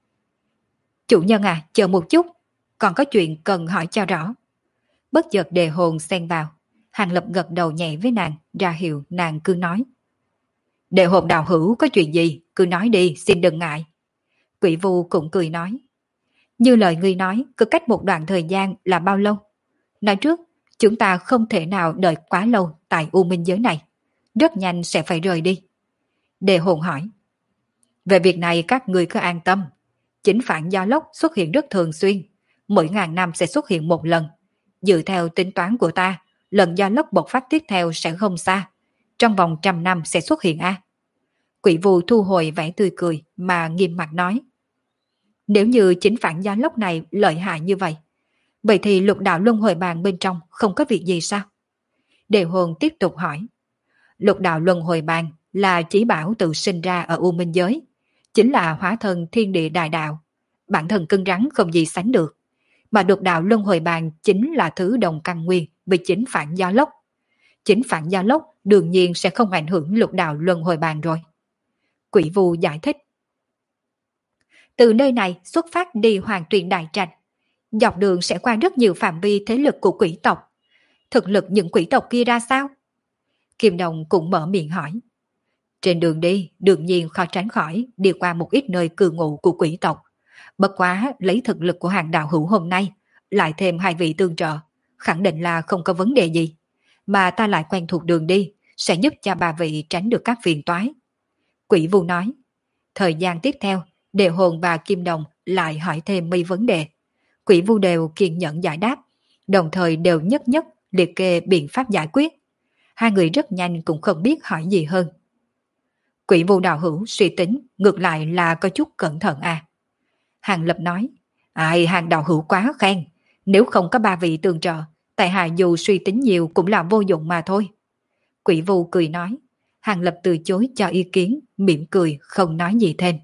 Chủ nhân à, chờ một chút, còn có chuyện cần hỏi cho rõ. Bất chợt Đề Hồn xen vào. Hàng Lập gật đầu nhẹ với nàng, ra hiệu nàng cứ nói. Đề Hồn đạo hữu có chuyện gì, cứ nói đi, xin đừng ngại. Quỷ Vu cũng cười nói. Như lời ngươi nói, cứ cách một đoạn thời gian là bao lâu? Nói trước, chúng ta không thể nào đợi quá lâu tại U Minh giới này. Rất nhanh sẽ phải rời đi. Đề Hồn hỏi. Về việc này các ngươi cứ an tâm. Chính phản gió lốc xuất hiện rất thường xuyên. Mỗi ngàn năm sẽ xuất hiện một lần. Dựa theo tính toán của ta, lần gió lốc bộc phát tiếp theo sẽ không xa. Trong vòng 100 năm sẽ xuất hiện a. Quỷ Vu thu hồi vẻ tươi cười mà nghiêm mặt nói. Nếu như chính phản gió lốc này lợi hại như vậy, vậy thì lục đạo luân hồi bàn bên trong không có việc gì sao? Đề Hồn tiếp tục hỏi. Lục đạo luân hồi bàn là chỉ bảo tự sinh ra ở U Minh giới, chính là hóa thân thiên địa đại đạo, bản thân cứng rắn không gì sánh được. Mà lục đạo luân hồi bàn chính là thứ đồng căn nguyên với chính phản gió lốc. Chính phản gió lốc đương nhiên sẽ không ảnh hưởng lục đạo luân hồi bàn rồi. Quỷ Vu giải thích. Từ nơi này xuất phát đi Hoàng Tuyền Đại Trạch, dọc đường sẽ qua rất nhiều phạm vi thế lực của quỷ tộc. Thực lực những quỷ tộc kia ra sao? Kim Đồng cũng mở miệng hỏi. Trên đường đi, đương nhiên khó tránh khỏi đi qua một ít nơi cư ngụ của quỷ tộc. Bất quá lấy thực lực của Hàng đạo hữu hôm nay, lại thêm hai vị tương trợ, khẳng định là không có vấn đề gì. Mà ta lại quen thuộc đường đi, sẽ giúp cho ba vị tránh được các phiền toái. Quỷ Vu nói. Thời gian tiếp theo, Đề Hồn và Kim Đồng lại hỏi thêm mấy vấn đề. Quỷ Vu đều kiên nhẫn giải đáp, đồng thời đều nhất nhất liệt kê biện pháp giải quyết. Hai người rất nhanh cũng không biết hỏi gì hơn. Quỷ Vu đạo hữu suy tính ngược lại là có chút cẩn thận à. Hàng Lập nói. Hàng đạo hữu quá khen, nếu không có ba vị tương trợ, tại hạ dù suy tính nhiều cũng là vô dụng mà thôi. Quỷ Vu cười nói. Hàng Lập từ chối cho ý kiến, mỉm cười không nói gì thêm.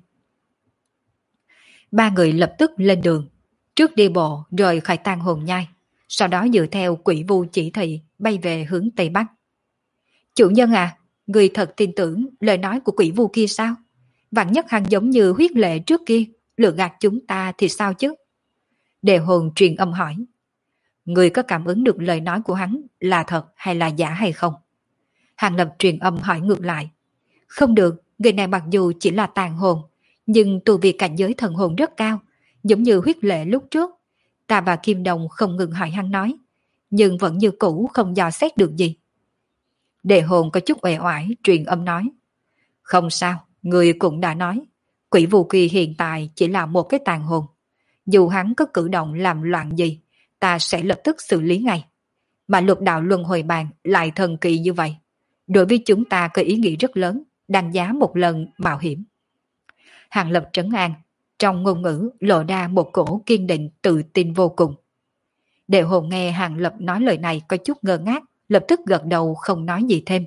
Ba người lập tức lên đường, trước đi bộ rời khỏi Tang Hồn Nhai, sau đó dựa theo Quỷ Vu chỉ thị bay về hướng Tây Bắc. Chủ nhân à, Người thật tin tưởng lời nói của quỷ vu kia sao? Vạn nhất hắn giống như huyết lệ trước kia, lừa gạt chúng ta thì sao chứ? Đề hồn truyền âm hỏi. Người có cảm ứng được lời nói của hắn là thật hay là giả hay không? Hàng Lập truyền âm hỏi ngược lại. Không được, người này mặc dù chỉ là tàn hồn, nhưng tu vi cảnh giới thần hồn rất cao, giống như huyết lệ lúc trước. Ta và Kim Đồng không ngừng hỏi hắn nói, nhưng vẫn như cũ không dò xét được gì. Đề hồn có chút uể oải truyền âm nói. Không sao, người cũng đã nói, quỷ Vu Kỳ hiện tại chỉ là một cái tàn hồn. Dù hắn có cử động làm loạn gì, ta sẽ lập tức xử lý ngay. Mà lục đạo luân hồi bàn lại thần kỳ như vậy. Đối với chúng ta có ý nghĩa rất lớn, đáng giá một lần mạo hiểm. Hàng Lập trấn an, trong ngôn ngữ lộ ra một cổ kiên định tự tin vô cùng. Đệ hồn nghe Hàng Lập nói lời này có chút ngơ ngác, lập tức gật đầu không nói gì thêm.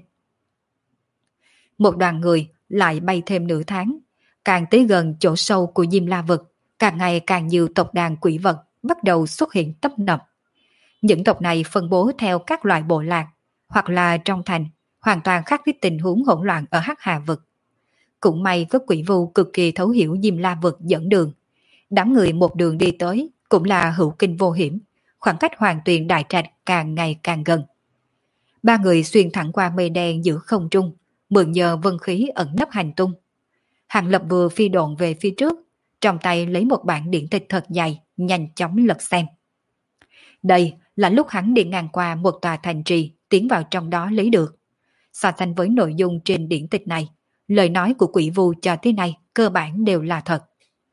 Một đoàn người lại bay thêm nửa tháng, càng tới gần chỗ sâu của Diêm La Vực, càng ngày càng nhiều tộc đàn quỷ vật bắt đầu xuất hiện tấp nập. Những tộc này phân bố theo các loại bộ lạc, hoặc là trong thành, hoàn toàn khác với tình huống hỗn loạn ở Hắc Hà Vực. Cũng may có quỷ vu cực kỳ thấu hiểu Diêm La Vực dẫn đường. Đám người một đường đi tới cũng là hữu kinh vô hiểm, khoảng cách Hoàng Tuyền Đại Trạch càng ngày càng gần. Ba người xuyên thẳng qua mây đen giữa không trung, mượn nhờ vân khí ẩn nấp hành tung. Hàng Lập vừa phi độn về phía trước, trong tay lấy một bản điển tịch thật dày, nhanh chóng lật xem. Đây là lúc hắn đi ngang qua một tòa thành trì, tiến vào trong đó lấy được. So sánh với nội dung trên điển tịch này, lời nói của quỷ vu cho tới nay cơ bản đều là thật.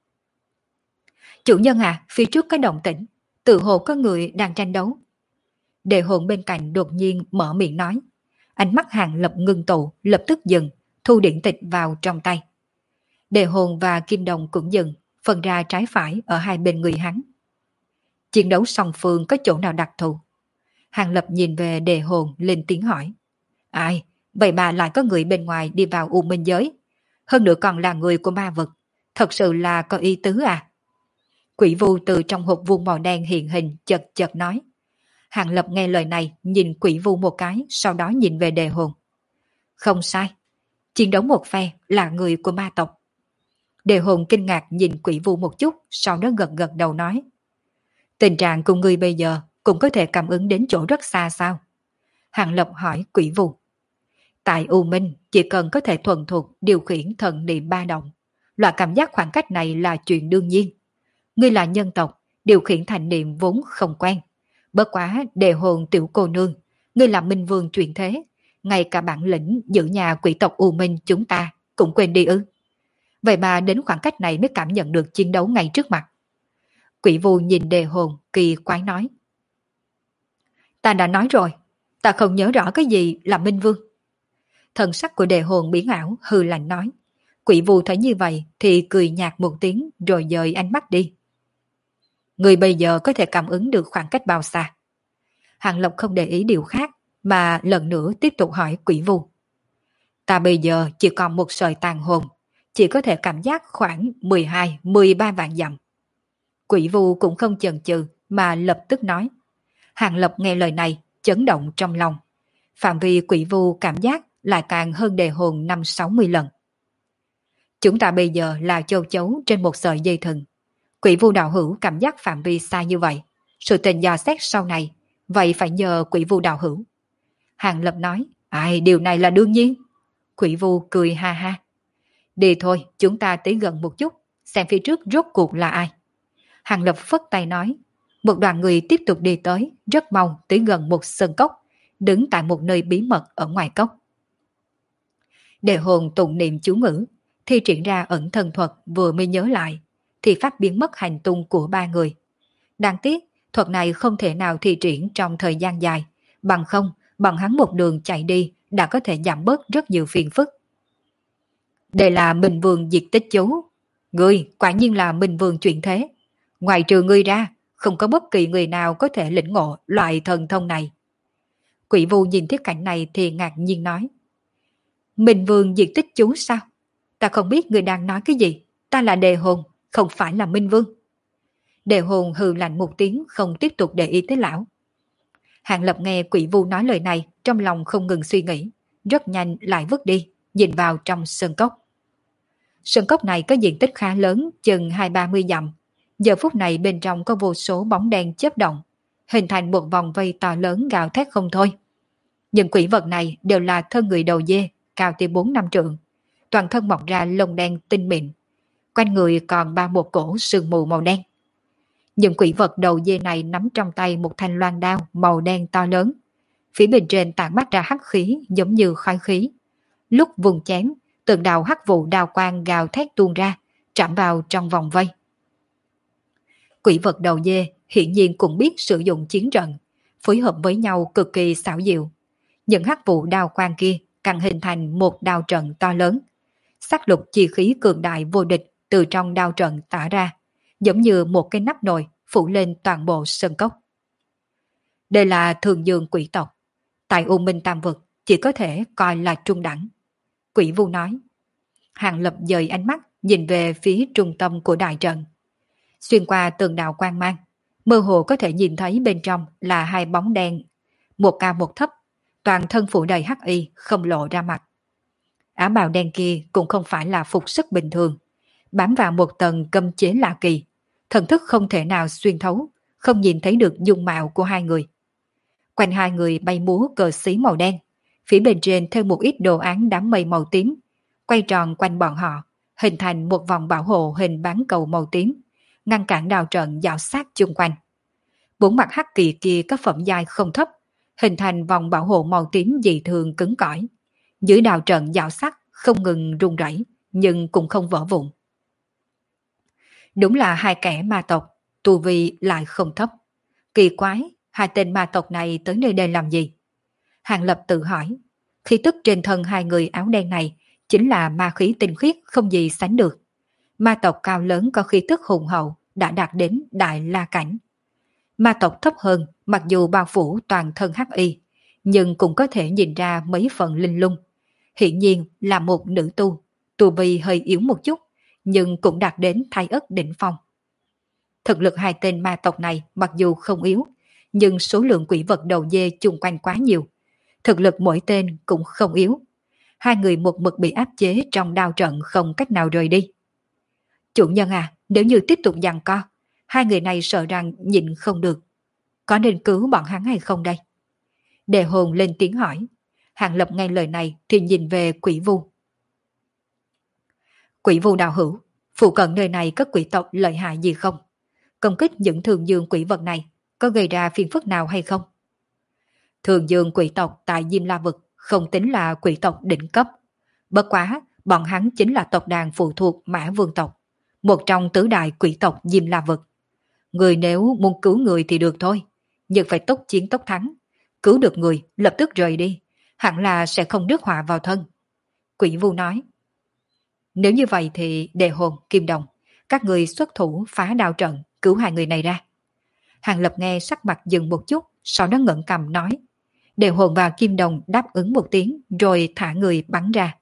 Chủ nhân à, phía trước có động tĩnh, tự hồ có người đang tranh đấu. Đề hồn bên cạnh đột nhiên mở miệng nói. Ánh mắt Hàng Lập ngưng tụ, lập tức dừng, thu điển tịch vào trong tay. Đề hồn và Kim Đồng cũng dừng, phân ra trái phải ở hai bên người hắn. Chiến đấu song phương có chỗ nào đặc thù? Hàng Lập nhìn về đề hồn lên tiếng hỏi. Ai, vậy mà lại có người bên ngoài đi vào U Minh giới. Hơn nữa còn là người của ma vực. Thật sự là có ý tứ à? Quỷ vu từ trong hộp vuông màu đen hiện hình chật chật nói. Hàng Lập nghe lời này nhìn quỷ vu một cái, sau đó nhìn về đề hồn. Không sai. Chiến đấu một phe là người của ma tộc. Đề hồn kinh ngạc nhìn quỷ vu một chút, sau đó gật gật đầu nói. Tình trạng của người bây giờ cũng có thể cảm ứng đến chỗ rất xa sao? Hàng Lập hỏi quỷ vu. Tại U Minh chỉ cần có thể thuần thục điều khiển thần niệm ba động. Loại cảm giác khoảng cách này là chuyện đương nhiên. Ngươi là nhân tộc, điều khiển thành niệm vốn không quen. Bất quá đề hồn tiểu cô nương, ngươi là minh vương truyền thế. Ngay cả bản lĩnh giữ nhà quỷ tộc U Minh chúng ta cũng quên đi ư. Vậy mà đến khoảng cách này mới cảm nhận được chiến đấu ngay trước mặt. Quỷ vu nhìn đề hồn kỳ quái nói. Ta đã nói rồi, ta không nhớ rõ cái gì là minh vương. Thần sắc của đề hồn biến ảo hư lạnh nói. Quỷ vu thấy như vậy thì cười nhạt một tiếng rồi dời ánh mắt đi. Người bây giờ có thể cảm ứng được khoảng cách bao xa? Hàng Lập không để ý điều khác mà lần nữa tiếp tục hỏi quỷ vu. Ta bây giờ chỉ còn một sợi tàn hồn, chỉ có thể cảm giác khoảng 12-13 vạn dặm. Quỷ vu cũng không chần chừ mà lập tức nói. Hàng Lập nghe lời này chấn động trong lòng. Phạm vi quỷ vu cảm giác lại càng hơn đề hồn 5-60 lần. Chúng ta bây giờ là châu chấu trên một sợi dây thừng. Quỷ vu đạo hữu cảm giác phạm vi xa như vậy. Sự tình dò xét sau này, vậy phải nhờ quỷ vu đạo hữu. Hàng Lập nói, ai điều này là đương nhiên. Quỷ vu cười ha ha. Đi thôi, chúng ta tới gần một chút, xem phía trước rốt cuộc là ai. Hàng Lập phất tay nói. Một đoàn người tiếp tục đi tới, rất mau tới gần một sơn cốc, đứng tại một nơi bí mật ở ngoài cốc. Đề hồn tụng niệm chú ngữ, thi triển ra ẩn thân thuật vừa mới nhớ lại, thì phát biến mất hành tung của ba người. Đáng tiếc, thuật này không thể nào thi triển trong thời gian dài, bằng không, bằng hắn một đường chạy đi đã có thể giảm bớt rất nhiều phiền phức. Đây là Minh Vương diệt tích chú. Ngươi quả nhiên là Minh Vương chuyển thế. Ngoài trừ ngươi ra, không có bất kỳ người nào có thể lĩnh ngộ loại thần thông này. Quỷ vu nhìn thấy cảnh này thì ngạc nhiên nói. Minh Vương diệt tích chú sao? Ta không biết người đang nói cái gì. Ta là đề hồn, không phải là Minh Vương. Đề hồn hừ lạnh một tiếng không tiếp tục để ý tới lão. Hàng Lập nghe quỷ vu nói lời này trong lòng không ngừng suy nghĩ. rất nhanh lại vứt đi, nhìn vào trong sơn cốc. Sơn cốc này có diện tích khá lớn, chừng 20-30 dặm. Giờ phút này bên trong có vô số bóng đen chớp động, hình thành một vòng vây to lớn gào thét không thôi. Những quỷ vật này đều là thân người đầu dê, cao tới 4-5 trượng, toàn thân mọc ra lông đen tinh mịn, quanh người còn bao một cổ sương mù màu đen. Những quỷ vật đầu dê này nắm trong tay một thanh loan đao màu đen to lớn, phía bên trên tản mát ra hắc khí giống như khói khí. Lúc vùng chém, từng đạo hắc vụ đao quang gào thét tuôn ra, chạm vào trong vòng vây. Quỷ vật đầu dê hiển nhiên cũng biết sử dụng chiến trận, phối hợp với nhau cực kỳ xảo diệu. Những hắc vụ đao quang kia càng hình thành một đao trận to lớn. Sắc lục chi khí cường đại vô địch từ trong đao trận tỏa ra, giống như một cái nắp nồi phủ lên toàn bộ sơn cốc. Đây là thường dương quỷ tộc. Tại U Minh Tam Vực chỉ có thể coi là trung đẳng. Quỷ vu nói. Hàng Lập dời ánh mắt nhìn về phía trung tâm của đại trận. Xuyên qua từng đạo quang mang, mơ hồ có thể nhìn thấy bên trong là hai bóng đen, một cao một thấp, toàn thân phủ đầy hắc y không lộ ra mặt. Áo bào đen kia cũng không phải là phục sức bình thường, bám vào một tầng cấm chế lạ kỳ, thần thức không thể nào xuyên thấu, không nhìn thấy được dung mạo của hai người. Quanh hai người bay múa cờ xí màu đen, phía bên trên thêm một ít đồ án đám mây màu tím, quay tròn quanh bọn họ, hình thành một vòng bảo hộ hình bán cầu màu tím, ngăn cản đao trận dạo sát chung quanh. Bốn mặt hắc kỳ kia có phẩm giai không thấp, hình thành vòng bảo hộ màu tím dị thường cứng cỏi. Dưới đao trận dạo sát không ngừng rung rẩy, nhưng cũng không vỡ vụn. Đúng là hai kẻ ma tộc, tu vi lại không thấp. Kỳ quái, hai tên ma tộc này tới nơi đây làm gì? Hàng Lập tự hỏi, khí tức trên thân hai người áo đen này chính là ma khí tinh khiết không gì sánh được. Ma tộc cao lớn có khí tức hùng hậu đã đạt đến đại la cảnh. Ma tộc thấp hơn mặc dù bao phủ toàn thân hắc y, nhưng cũng có thể nhìn ra mấy phần linh lung. Hiển nhiên là một nữ tu vi hơi yếu một chút, nhưng cũng đạt đến thái ất đỉnh phong. Thực lực hai tên ma tộc này mặc dù không yếu, nhưng số lượng quỷ vật đầu dê chung quanh quá nhiều. Thực lực mỗi tên cũng không yếu. Hai người một mực bị áp chế trong đao trận không cách nào rời đi. Chủ nhân à, nếu như tiếp tục giằng co, hai người này sợ rằng nhịn không được. Có nên cứu bọn hắn hay không đây? Đề hồn lên tiếng hỏi. Hàng Lập nghe lời này thì nhìn về quỷ vu. Quỷ vu đạo hữu, phụ cận nơi này có quỷ tộc lợi hại gì không? Công kích những thường dương quỷ vật này có gây ra phiền phức nào hay không? Thường dương quỷ tộc tại Diêm La Vực không tính là quỷ tộc đỉnh cấp. Bất quá, bọn hắn chính là tộc đàn phụ thuộc Mã Vương tộc, một trong tứ đại quỷ tộc Diêm La Vực. Người nếu muốn cứu người thì được thôi, nhưng phải tốc chiến tốc thắng. Cứu được người, lập tức rời đi, hẳn là sẽ không rước họa vào thân. Quỷ vu nói. Nếu như vậy thì Đề Hồn, Kim Đồng, các người xuất thủ phá đao trận, cứu hai người này ra. Hàng Lập nghe sắc mặt dừng một chút, sau đó ngẩng cằm nói. Đề Hồn và Kim Đồng đáp ứng một tiếng, rồi thả người bắn ra.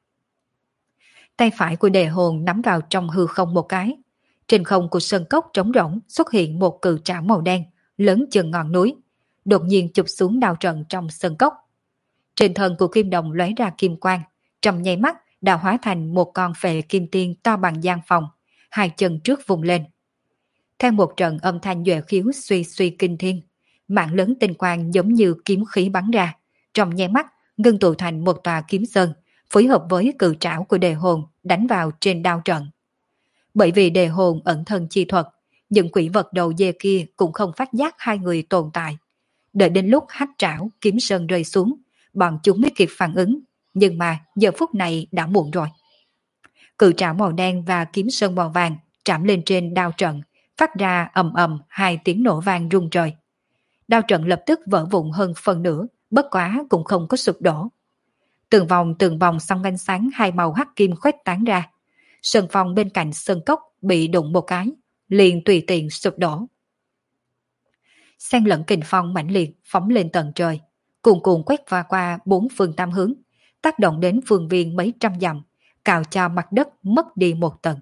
Tay phải của Đề Hồn nắm vào trong hư không một cái. Trên không của sơn cốc trống rỗng xuất hiện một cự trảo màu đen, lớn chừng ngọn núi, đột nhiên chụp xuống đao trận trong sơn cốc. Trên thân của Kim Đồng lóe ra kim quang, trong nháy mắt đã hóa thành một con phệ kim tiên to bằng gian phòng, hai chân trước vùng lên. Theo một trận âm thanh duệ khiếu suy suy kinh thiên, mạng lớn tinh quang giống như kiếm khí bắn ra, trong nháy mắt ngưng tụ thành một tòa kiếm sơn, phối hợp với cự trảo của Đề Hồn đánh vào trên đao trận. Bởi vì Đề Hồn ẩn thân chi thuật, những quỷ vật đầu dê kia cũng không phát giác hai người tồn tại. Đợi đến lúc hắc trảo kiếm sơn rơi xuống, bọn chúng mới kịp phản ứng, nhưng mà giờ phút này đã muộn rồi. Cự trảo màu đen và kiếm sơn màu vàng chạm lên trên đao trận, phát ra ầm ầm hai tiếng nổ vang rung trời. Đao trận lập tức vỡ vụn hơn phần nửa, bất quá cũng không có sụp đổ. Từng vòng song ánh sáng hai màu hắc kim khuếch tán ra. Sân phòng bên cạnh sân cốc bị đụng một cái, liền tùy tiện sụp đổ. Xen lẫn kình phong mãnh liệt phóng lên tận trời, cuồn cuộn quét qua bốn phương tám hướng, tác động đến phương viên mấy trăm dặm, cào cho mặt đất mất đi một tầng.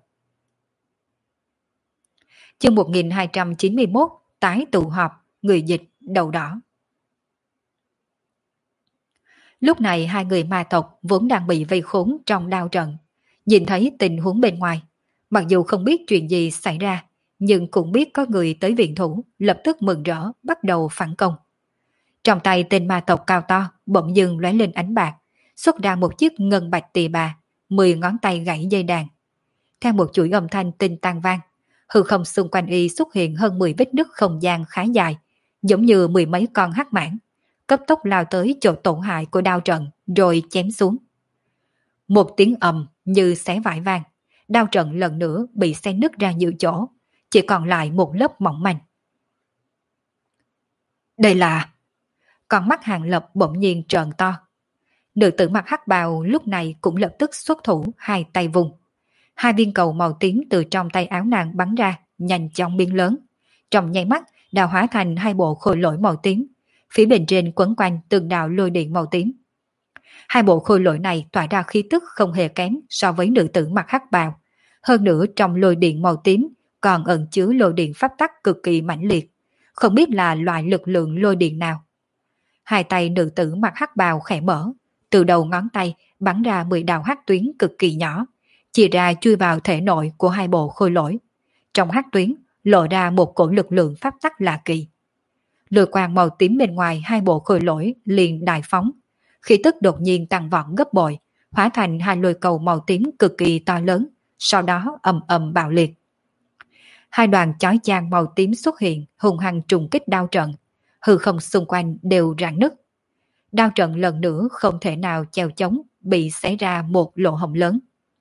Chương 1291 tái tụ họp, người dịch đầu đỏ. Lúc này hai người ma tộc vốn đang bị vây khốn trong đao trận. Nhìn thấy tình huống bên ngoài, mặc dù không biết chuyện gì xảy ra, nhưng cũng biết có người tới viện thủ, lập tức mừng rỡ, bắt đầu phản công. Trong tay tên ma tộc cao to, bỗng dưng lóe lên ánh bạc, xuất ra một chiếc ngân bạch tỳ bà, 10 ngón tay gãy dây đàn. Theo một chuỗi âm thanh tinh tan vang, hư không xung quanh y xuất hiện hơn 10 vết nứt không gian khá dài, giống như mười mấy con hắc mãng, cấp tốc lao tới chỗ tổn hại của đao trận, rồi chém xuống. Một tiếng ầm như xé vải vang, đao trận lần nữa bị xé nứt ra nhiều chỗ, chỉ còn lại một lớp mỏng manh. Đây là... Con mắt Hàng Lập bỗng nhiên trợn to. Nữ tử mặc hắc bào lúc này cũng lập tức xuất thủ, hai tay vùng. Hai viên cầu màu tím từ trong tay áo nàng bắn ra, nhanh chóng biến lớn. Trong nháy mắt đã hóa thành hai bộ khôi lỗi màu tím. Phía bên trên quấn quanh từng đạo lôi điện màu tím. Hai bộ khôi lỗi này tỏa ra khí tức không hề kém so với nữ tử mặc hắc bào. Hơn nữa trong lôi điện màu tím còn ẩn chứa lôi điện pháp tắc cực kỳ mãnh liệt. Không biết là loại lực lượng lôi điện nào. Hai tay nữ tử mặc hắc bào khẽ mở, từ đầu ngón tay bắn ra 10 đạo hắc tuyến cực kỳ nhỏ, chia ra chui vào thể nội của hai bộ khôi lỗi. Trong hắc tuyến lộ ra một cổ lực lượng pháp tắc lạ kỳ. Lôi quang màu tím bên ngoài hai bộ khôi lỗi liền đại phóng, khí tức đột nhiên tăng vọt gấp bội, hóa thành hai lôi cầu màu tím cực kỳ to lớn, sau đó ầm ầm bạo liệt. Hai đoàn chói chang màu tím xuất hiện, hung hăng trùng kích đao trận, hư không xung quanh đều rạn nứt. Đao trận lần nữa không thể nào chèo chống, bị xé ra một lỗ hổng lớn.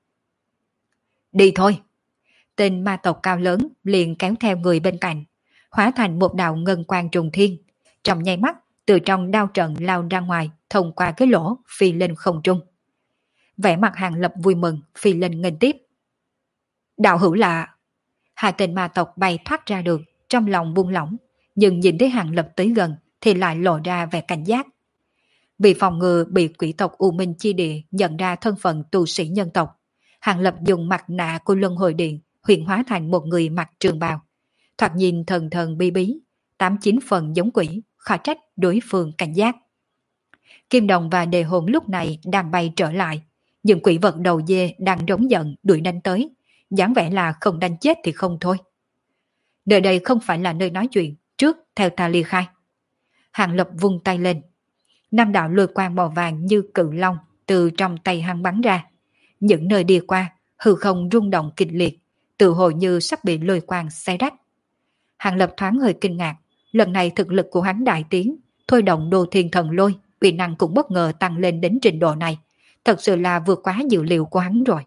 Đi thôi! Tên ma tộc cao lớn liền kéo theo người bên cạnh, hóa thành một đạo ngân quang trùng thiên. Trong nháy mắt, từ trong đao trận lao ra ngoài, thông qua cái lỗ, phi lên không trung. Vẻ mặt Hàng Lập vui mừng, phi lên nghênh tiếp. Đạo hữu lạ! Hai tên ma tộc bay thoát ra được, trong lòng buông lỏng, nhưng nhìn thấy Hàng Lập tới gần thì lại lộ ra vẻ cảnh giác. Vì phòng ngừa bị quỷ tộc U Minh Chi Địa nhận ra thân phận tu sĩ nhân tộc, Hàng Lập dùng mặt nạ của Luân Hồi Điện hiện hóa thành một người mặc trường bào. Thoạt nhìn thần thần bí bí, 8-9 phần giống quỷ, khó trách đối phương cảnh giác. Kim Đồng và Đề Hồn lúc này đang bay trở lại, những quỷ vật đầu dê đang rống giận đuổi đánh tới, dáng vẻ là không đánh chết thì không thôi. Nơi đây không phải là nơi nói chuyện, trước theo ta ly khai. Hàng Lập vung tay lên. 5 đạo lôi quang màu vàng như cự long từ trong tay hắn bắn ra. Những nơi đi qua, hư không rung động kịch liệt, tự hồ như sắp bị lôi quang xé rách. Hàng Lập thoáng hơi kinh ngạc, lần này thực lực của hắn đại tiến, thôi động Đô Thiên Thần Lôi, uy năng cũng bất ngờ tăng lên đến trình độ này, thật sự là vượt quá dự liệu của hắn rồi.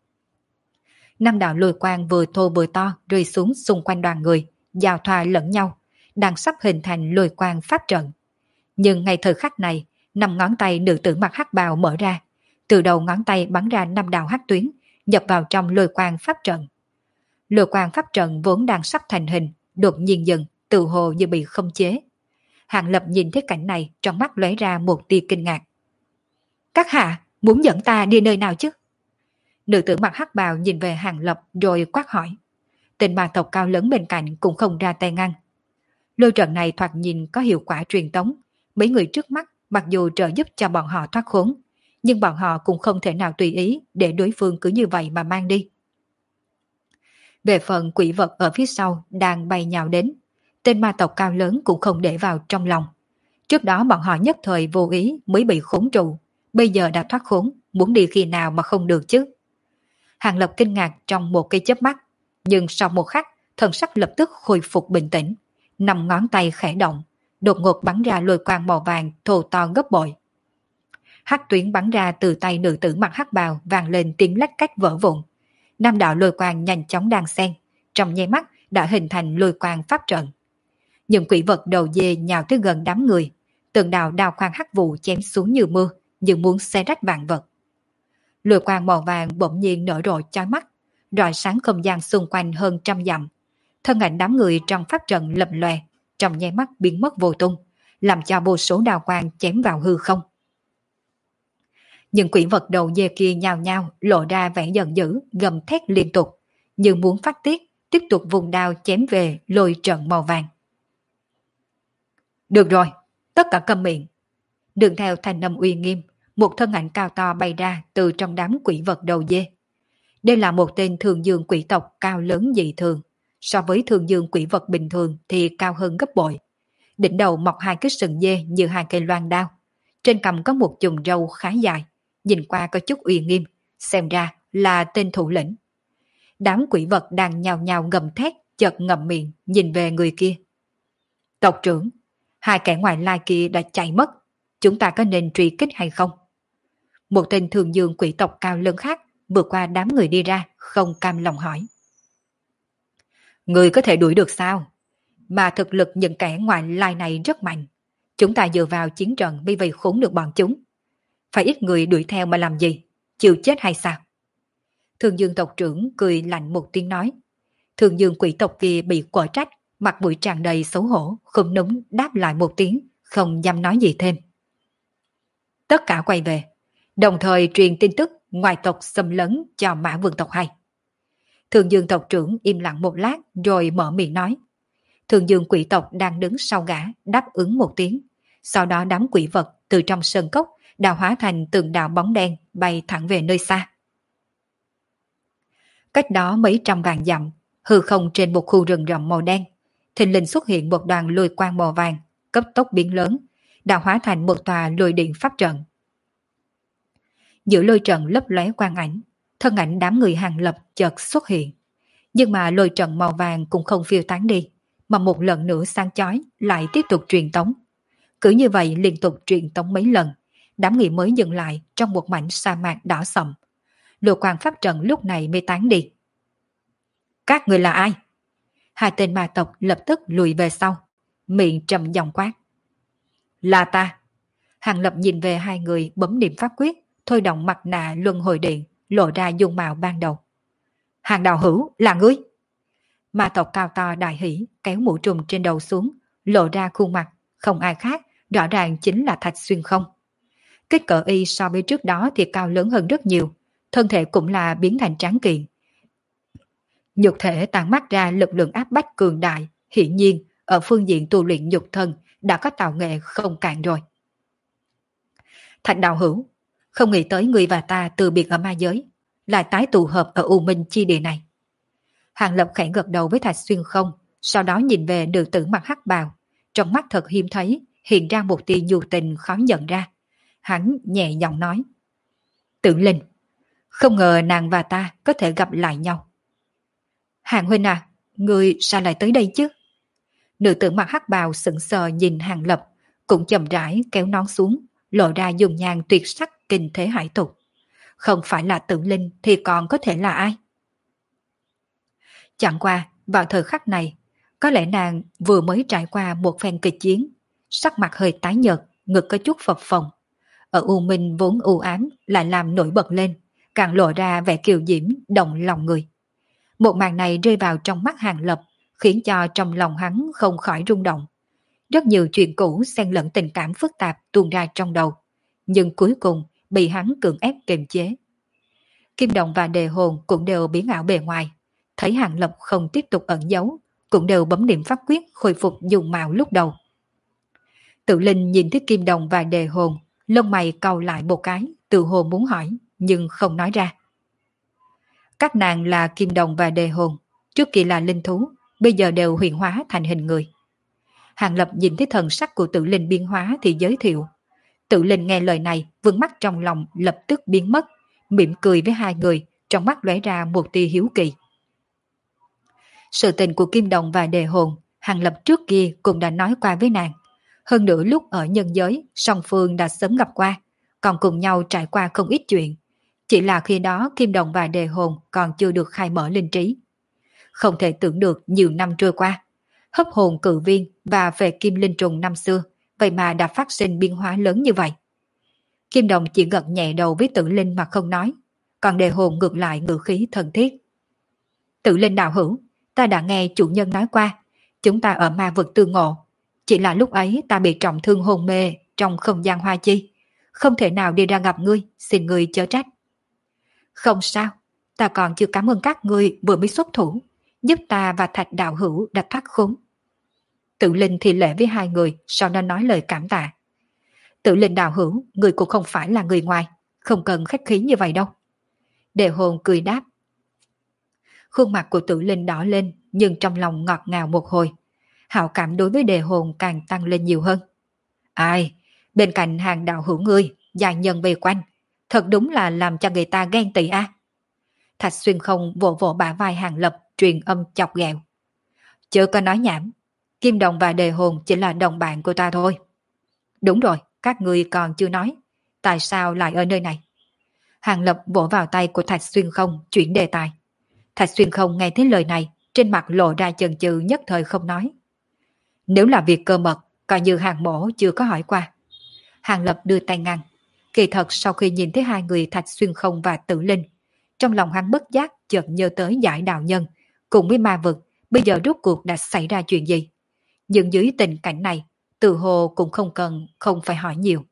5 đạo lôi quang vừa thô vừa to rơi xuống xung quanh đoàn người, giao thoa lẫn nhau, đang sắp hình thành lôi quang pháp trận. Nhưng ngay thời khắc này, 5 ngón tay nữ tử mặc hắc bào mở ra, từ đầu ngón tay bắn ra 5 đạo hắc tuyến, nhập vào trong lôi quang pháp trận. Lôi quang pháp trận vốn đang sắp thành hình, đột nhiên dừng, tự hồ như bị khống chế. Hàng Lập nhìn thấy cảnh này, trong mắt lóe ra một tia kinh ngạc. Các hạ, muốn dẫn ta đi nơi nào chứ? Nữ tử mặc hắc bào nhìn về Hàng Lập rồi quát hỏi. Tên ma tộc cao lớn bên cạnh cũng không ra tay ngăn. Lôi trận này thoạt nhìn có hiệu quả truyền tống. Mấy người trước mắt mặc dù trợ giúp cho bọn họ thoát khốn, nhưng bọn họ cũng không thể nào tùy ý để đối phương cứ như vậy mà mang đi. Về phần quỷ vật ở phía sau đang bay nhào đến, tên ma tộc cao lớn cũng không để vào trong lòng. Trước đó bọn họ nhất thời vô ý mới bị khốn trụ, bây giờ đã thoát khốn, muốn đi khi nào mà không được chứ. Hàng Lập kinh ngạc trong một cái chớp mắt, nhưng sau một khắc, thần sắc lập tức khôi phục bình tĩnh, 5 ngón tay khẽ động, đột ngột bắn ra lôi quang màu vàng thô to gấp bội. Hắc tuyến bắn ra từ tay nữ tử mặc hắc bào vang lên tiếng lách cách vỡ vụn. 5 đạo lôi quang nhanh chóng đan xen, trong nháy mắt đã hình thành lôi quang pháp trận. Những quỷ vật đầu dê nhào tới gần đám người, từng đạo đao quang hắc vụ chém xuống như mưa, như muốn xé rách vạn vật. Lôi quang màu vàng bỗng nhiên nở rộ chói mắt, rọi sáng không gian xung quanh hơn 100 dặm. Thân ảnh đám người trong pháp trận lập lòe, trong nháy mắt biến mất vô tung, làm cho vô số đao quang chém vào hư không. Những quỷ vật đầu dê kia nhào nhào lộ ra vẻ giận dữ, gầm thét liên tục, như muốn phát tiết, tiếp tục vùng đao chém về lôi trận màu vàng. Được rồi, tất cả câm miệng. Đường theo thanh âm uy nghiêm, một thân ảnh cao to bay ra từ trong đám quỷ vật đầu dê. Đây là một tên thường dương quỷ tộc cao lớn dị thường, so với thường dương quỷ vật bình thường thì cao hơn gấp bội. Đỉnh đầu mọc hai cái sừng dê như hai cây loan đao, trên cằm có một chùm râu khá dài, nhìn qua có chút uy nghiêm, xem ra là tên thủ lĩnh. Đám quỷ vật đang nhào nhào gầm thét, chợt ngậm miệng nhìn về người kia. Tộc trưởng, hai kẻ ngoại lai kia đã chạy mất, chúng ta có nên truy kích hay không? Một tên thường dương quỷ tộc cao lớn khác vượt qua đám người đi ra, không cam lòng hỏi. Người có thể đuổi được sao? Mà thực lực những kẻ ngoại lai này rất mạnh. Chúng ta dựa vào chiến trận mới vây khốn được bọn chúng. Phải ít người đuổi theo mà làm gì? Chịu chết hay sao? Thường dương tộc trưởng cười lạnh một tiếng nói. Thường dương quỷ tộc kia bị quở trách, mặt mũi tràn đầy xấu hổ, không núng đáp lại một tiếng, không dám nói gì thêm. Tất cả quay về, đồng thời truyền tin tức ngoại tộc xâm lấn cho Mã Vương tộc hay. Thường dương tộc trưởng im lặng một lát rồi mở miệng nói. Thường dương quỷ tộc đang đứng sau gã đáp ứng một tiếng. Sau đó đám quỷ vật từ trong sơn cốc đào hóa thành từng đạo bóng đen bay thẳng về nơi xa. Cách đó mấy trăm vạn dặm, hư không trên một khu rừng rậm màu đen, thình lình xuất hiện một đoàn lôi quang màu vàng, cấp tốc biến lớn, đào hóa thành một tòa lôi điện pháp trận. Giữa lôi trận lấp lóe quang ảnh, thân ảnh đám người Hàng Lập chợt xuất hiện. Nhưng mà lôi trận màu vàng cũng không phiêu tán đi, mà một lần nữa sáng chói lại tiếp tục truyền tống. Cứ như vậy liên tục truyền tống mấy lần, đám người mới dừng lại trong một mảnh sa mạc đỏ sậm. Lôi quang pháp trận lúc này mới tán đi. Các người là ai? Hai tên ma tộc lập tức lùi về sau, miệng trầm giọng quát. Là ta. Hàng Lập nhìn về hai người bấm niệm pháp quyết, thôi động mặt nạ luân hồi điện, lộ ra dung mạo ban đầu. Hàng đạo hữu, là ngươi. Ma tộc cao to đại hỉ, kéo mũ trùm trên đầu xuống, lộ ra khuôn mặt, không ai khác, rõ ràng chính là Thạch Xuyên Không. Kích cỡ y so với trước đó thì cao lớn hơn rất nhiều, thân thể cũng là biến thành tráng kiện. Nhục thể tàn mát ra lực lượng áp bách cường đại, hiển nhiên ở phương diện tu luyện nhục thân đã có tạo nghệ không cạn rồi. Thạch đạo hữu, không nghĩ tới người và ta từ biệt ở ma giới, lại tái tụ hợp ở U Minh chi địa này. Hàng Lập khẽ gật đầu với Thạch Xuyên Không, sau đó nhìn về nữ tử mặc hắc bào, trong mắt thật hiếm thấy hiện ra một tia nhu tình khó nhận ra. Hắn nhẹ giọng nói. Tử Linh, không ngờ nàng và ta có thể gặp lại nhau. Hàng huynh à, người sao lại tới đây chứ? Nữ tử mặc hắc bào sững sờ nhìn Hàng Lập, cũng chậm rãi kéo nón xuống, lộ ra dung nhan tuyệt sắc kinh thế hải tục. Không phải là Tử Linh thì còn có thể là ai? Chẳng qua, vào thời khắc này, có lẽ nàng vừa mới trải qua một phen kịch chiến, sắc mặt hơi tái nhợt, ngực có chút phập phồng. Ở U Minh vốn u ám lại làm nổi bật lên, càng lộ ra vẻ kiều diễm động lòng người. Một màn này rơi vào trong mắt Hàng Lập, khiến cho trong lòng hắn không khỏi rung động. Rất nhiều chuyện cũ xen lẫn tình cảm phức tạp tuôn ra trong đầu, nhưng cuối cùng bị hắn cưỡng ép kiềm chế. Kim Đồng và Đề Hồn cũng đều biến ảo bề ngoài, thấy Hàng Lập không tiếp tục ẩn giấu, cũng đều bấm niệm pháp quyết khôi phục dùng mạo lúc đầu. Tự Linh nhìn thấy Kim Đồng và Đề Hồn, lông mày cau lại một cái, tự hồ muốn hỏi, nhưng không nói ra. Các nàng là Kim Đồng và Đề Hồn, trước kia là linh thú, bây giờ đều huyền hóa thành hình người. Hàng Lập nhìn thấy thần sắc của Tự Linh biến hóa thì giới thiệu. Tự Linh nghe lời này, vương mắt trong lòng lập tức biến mất, mỉm cười với hai người, trong mắt lóe ra một tia hiếu kỳ. Sự tình của Kim Đồng và Đề Hồn, Hàng Lập trước kia cũng đã nói qua với nàng. Hơn nữa lúc ở nhân giới, song phương đã sớm gặp qua, còn cùng nhau trải qua không ít chuyện. Chỉ là khi đó Kim Đồng và Đề Hồn còn chưa được khai mở linh trí. Không thể tưởng được nhiều năm trôi qua, hấp hồn cự viên và về kim linh trùng năm xưa, vậy mà đã phát sinh biến hóa lớn như vậy. Kim Đồng chỉ gật nhẹ đầu với Tử Linh mà không nói, còn Đề Hồn ngược lại ngữ khí thân thiết. Tử Linh đạo hữu, ta đã nghe chủ nhân nói qua, chúng ta ở ma vực tương ngộ. Chỉ là lúc ấy ta bị trọng thương hôn mê trong không gian hoa chi, không thể nào đi ra gặp ngươi, xin ngươi chớ trách. Không sao, ta còn chưa cảm ơn các ngươi vừa mới xuất thủ, giúp ta và Thạch đạo hữu đã thoát khốn. Tự Linh thì lễ với hai người, sau đó nói lời cảm tạ. Tự Linh đạo hữu, người cũng không phải là người ngoài, không cần khách khí như vậy đâu. Đề hồn cười đáp. Khuôn mặt của Tự Linh đỏ lên, nhưng trong lòng ngọt ngào một hồi. Hảo cảm đối với đề hồn càng tăng lên nhiều hơn. Ai, bên cạnh hàng đạo hữu ngươi, dài nhân vây quanh, thật đúng là làm cho người ta ghen tị a. Thạch Xuyên Không vỗ vỗ bả vai Hàng Lập, truyền âm chọc ghẹo. Chớ có nói nhảm, Kim Đồng và Đề Hồn chỉ là đồng bạn của ta thôi. Đúng rồi, các ngươi còn chưa nói, tại sao lại ở nơi này? Hàng Lập vỗ vào tay của Thạch Xuyên Không, chuyển đề tài. Thạch Xuyên Không nghe thấy lời này, trên mặt lộ ra chần chừ, nhất thời không nói. Nếu là việc cơ mật, coi như Hàng mổ chưa có hỏi qua. Hàng Lập đưa tay ngăn. Kỳ thật sau khi nhìn thấy hai người Thạch Xuyên Không và Tử Linh, trong lòng hắn bất giác chợt nhớ tới giải đạo nhân, cùng với ma vực, bây giờ rốt cuộc đã xảy ra chuyện gì. Nhưng dưới tình cảnh này, tự hồ cũng không phải hỏi nhiều.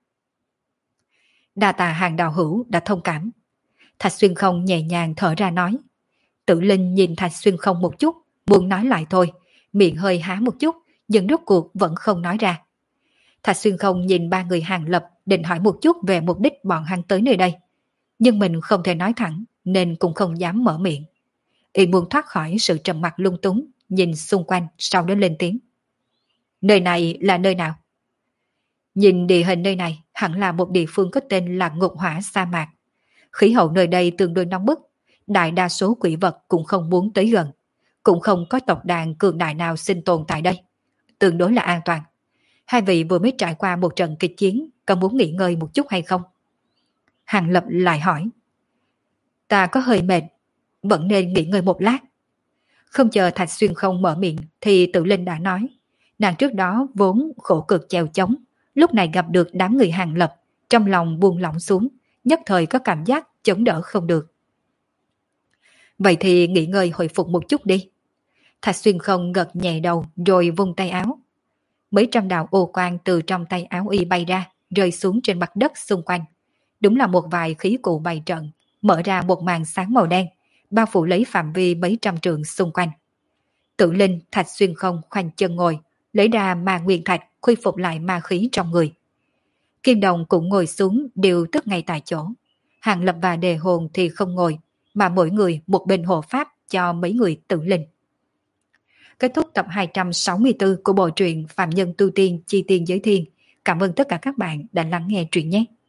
Đa tạ Hàng đạo hữu đã thông cảm. Thạch Xuyên Không nhẹ nhàng thở ra nói. Tử Linh nhìn Thạch Xuyên Không một chút, muốn nói lại thôi, miệng hơi há một chút, nhưng rốt cuộc vẫn không nói ra. Thạch Xuyên Không nhìn ba người Hàng Lập, định hỏi một chút về mục đích bọn hắn tới nơi đây. Nhưng mình không thể nói thẳng, nên cũng không dám mở miệng. Y muốn thoát khỏi sự trầm mặc lung túng, nhìn xung quanh, sau đó lên tiếng. Nơi này là nơi nào? Nhìn địa hình nơi này, hẳn là một địa phương có tên là Ngục Hỏa sa mạc. Khí hậu nơi đây tương đối nóng bức, đại đa số quỷ vật cũng không muốn tới gần. Cũng không có tộc đàn cường đại nào sinh tồn tại đây. Tương đối là an toàn. Hai vị vừa mới trải qua một trận kịch chiến, có muốn nghỉ ngơi một chút hay không? Hàng Lập lại hỏi. Ta có hơi mệt, vẫn nên nghỉ ngơi một lát. Không chờ Thạch Xuyên Không mở miệng thì Tự Linh đã nói. Nàng trước đó vốn khổ cực chèo chống, lúc này gặp được đám người Hàng Lập, trong lòng buông lỏng xuống, nhất thời có cảm giác chống đỡ không được. Vậy thì nghỉ ngơi hồi phục một chút đi. Thạch Xuyên Không gật nhẹ đầu rồi vung tay áo. Mấy trăm đạo ô quang từ trong tay áo y bay ra, rơi xuống trên mặt đất xung quanh. Đúng là một vài khí cụ bày trận, mở ra một màn sáng màu đen, bao phủ lấy phạm vi mấy trăm trượng xung quanh. Tự Linh, Thạch Xuyên Không khoanh chân ngồi, lấy ra ma nguyên thạch khôi phục lại ma khí trong người. Kim Đồng cũng ngồi xuống đều tức ngay tại chỗ. Hàng Lập và Đề Hồn thì không ngồi, mà mỗi người một bên hộ pháp cho mấy người Tự Linh. Kết thúc tập 264 của bộ truyện Phạm Nhân Tu Tiên Chi Tiên Giới Thiên. Cảm ơn tất cả các bạn đã lắng nghe truyện nhé.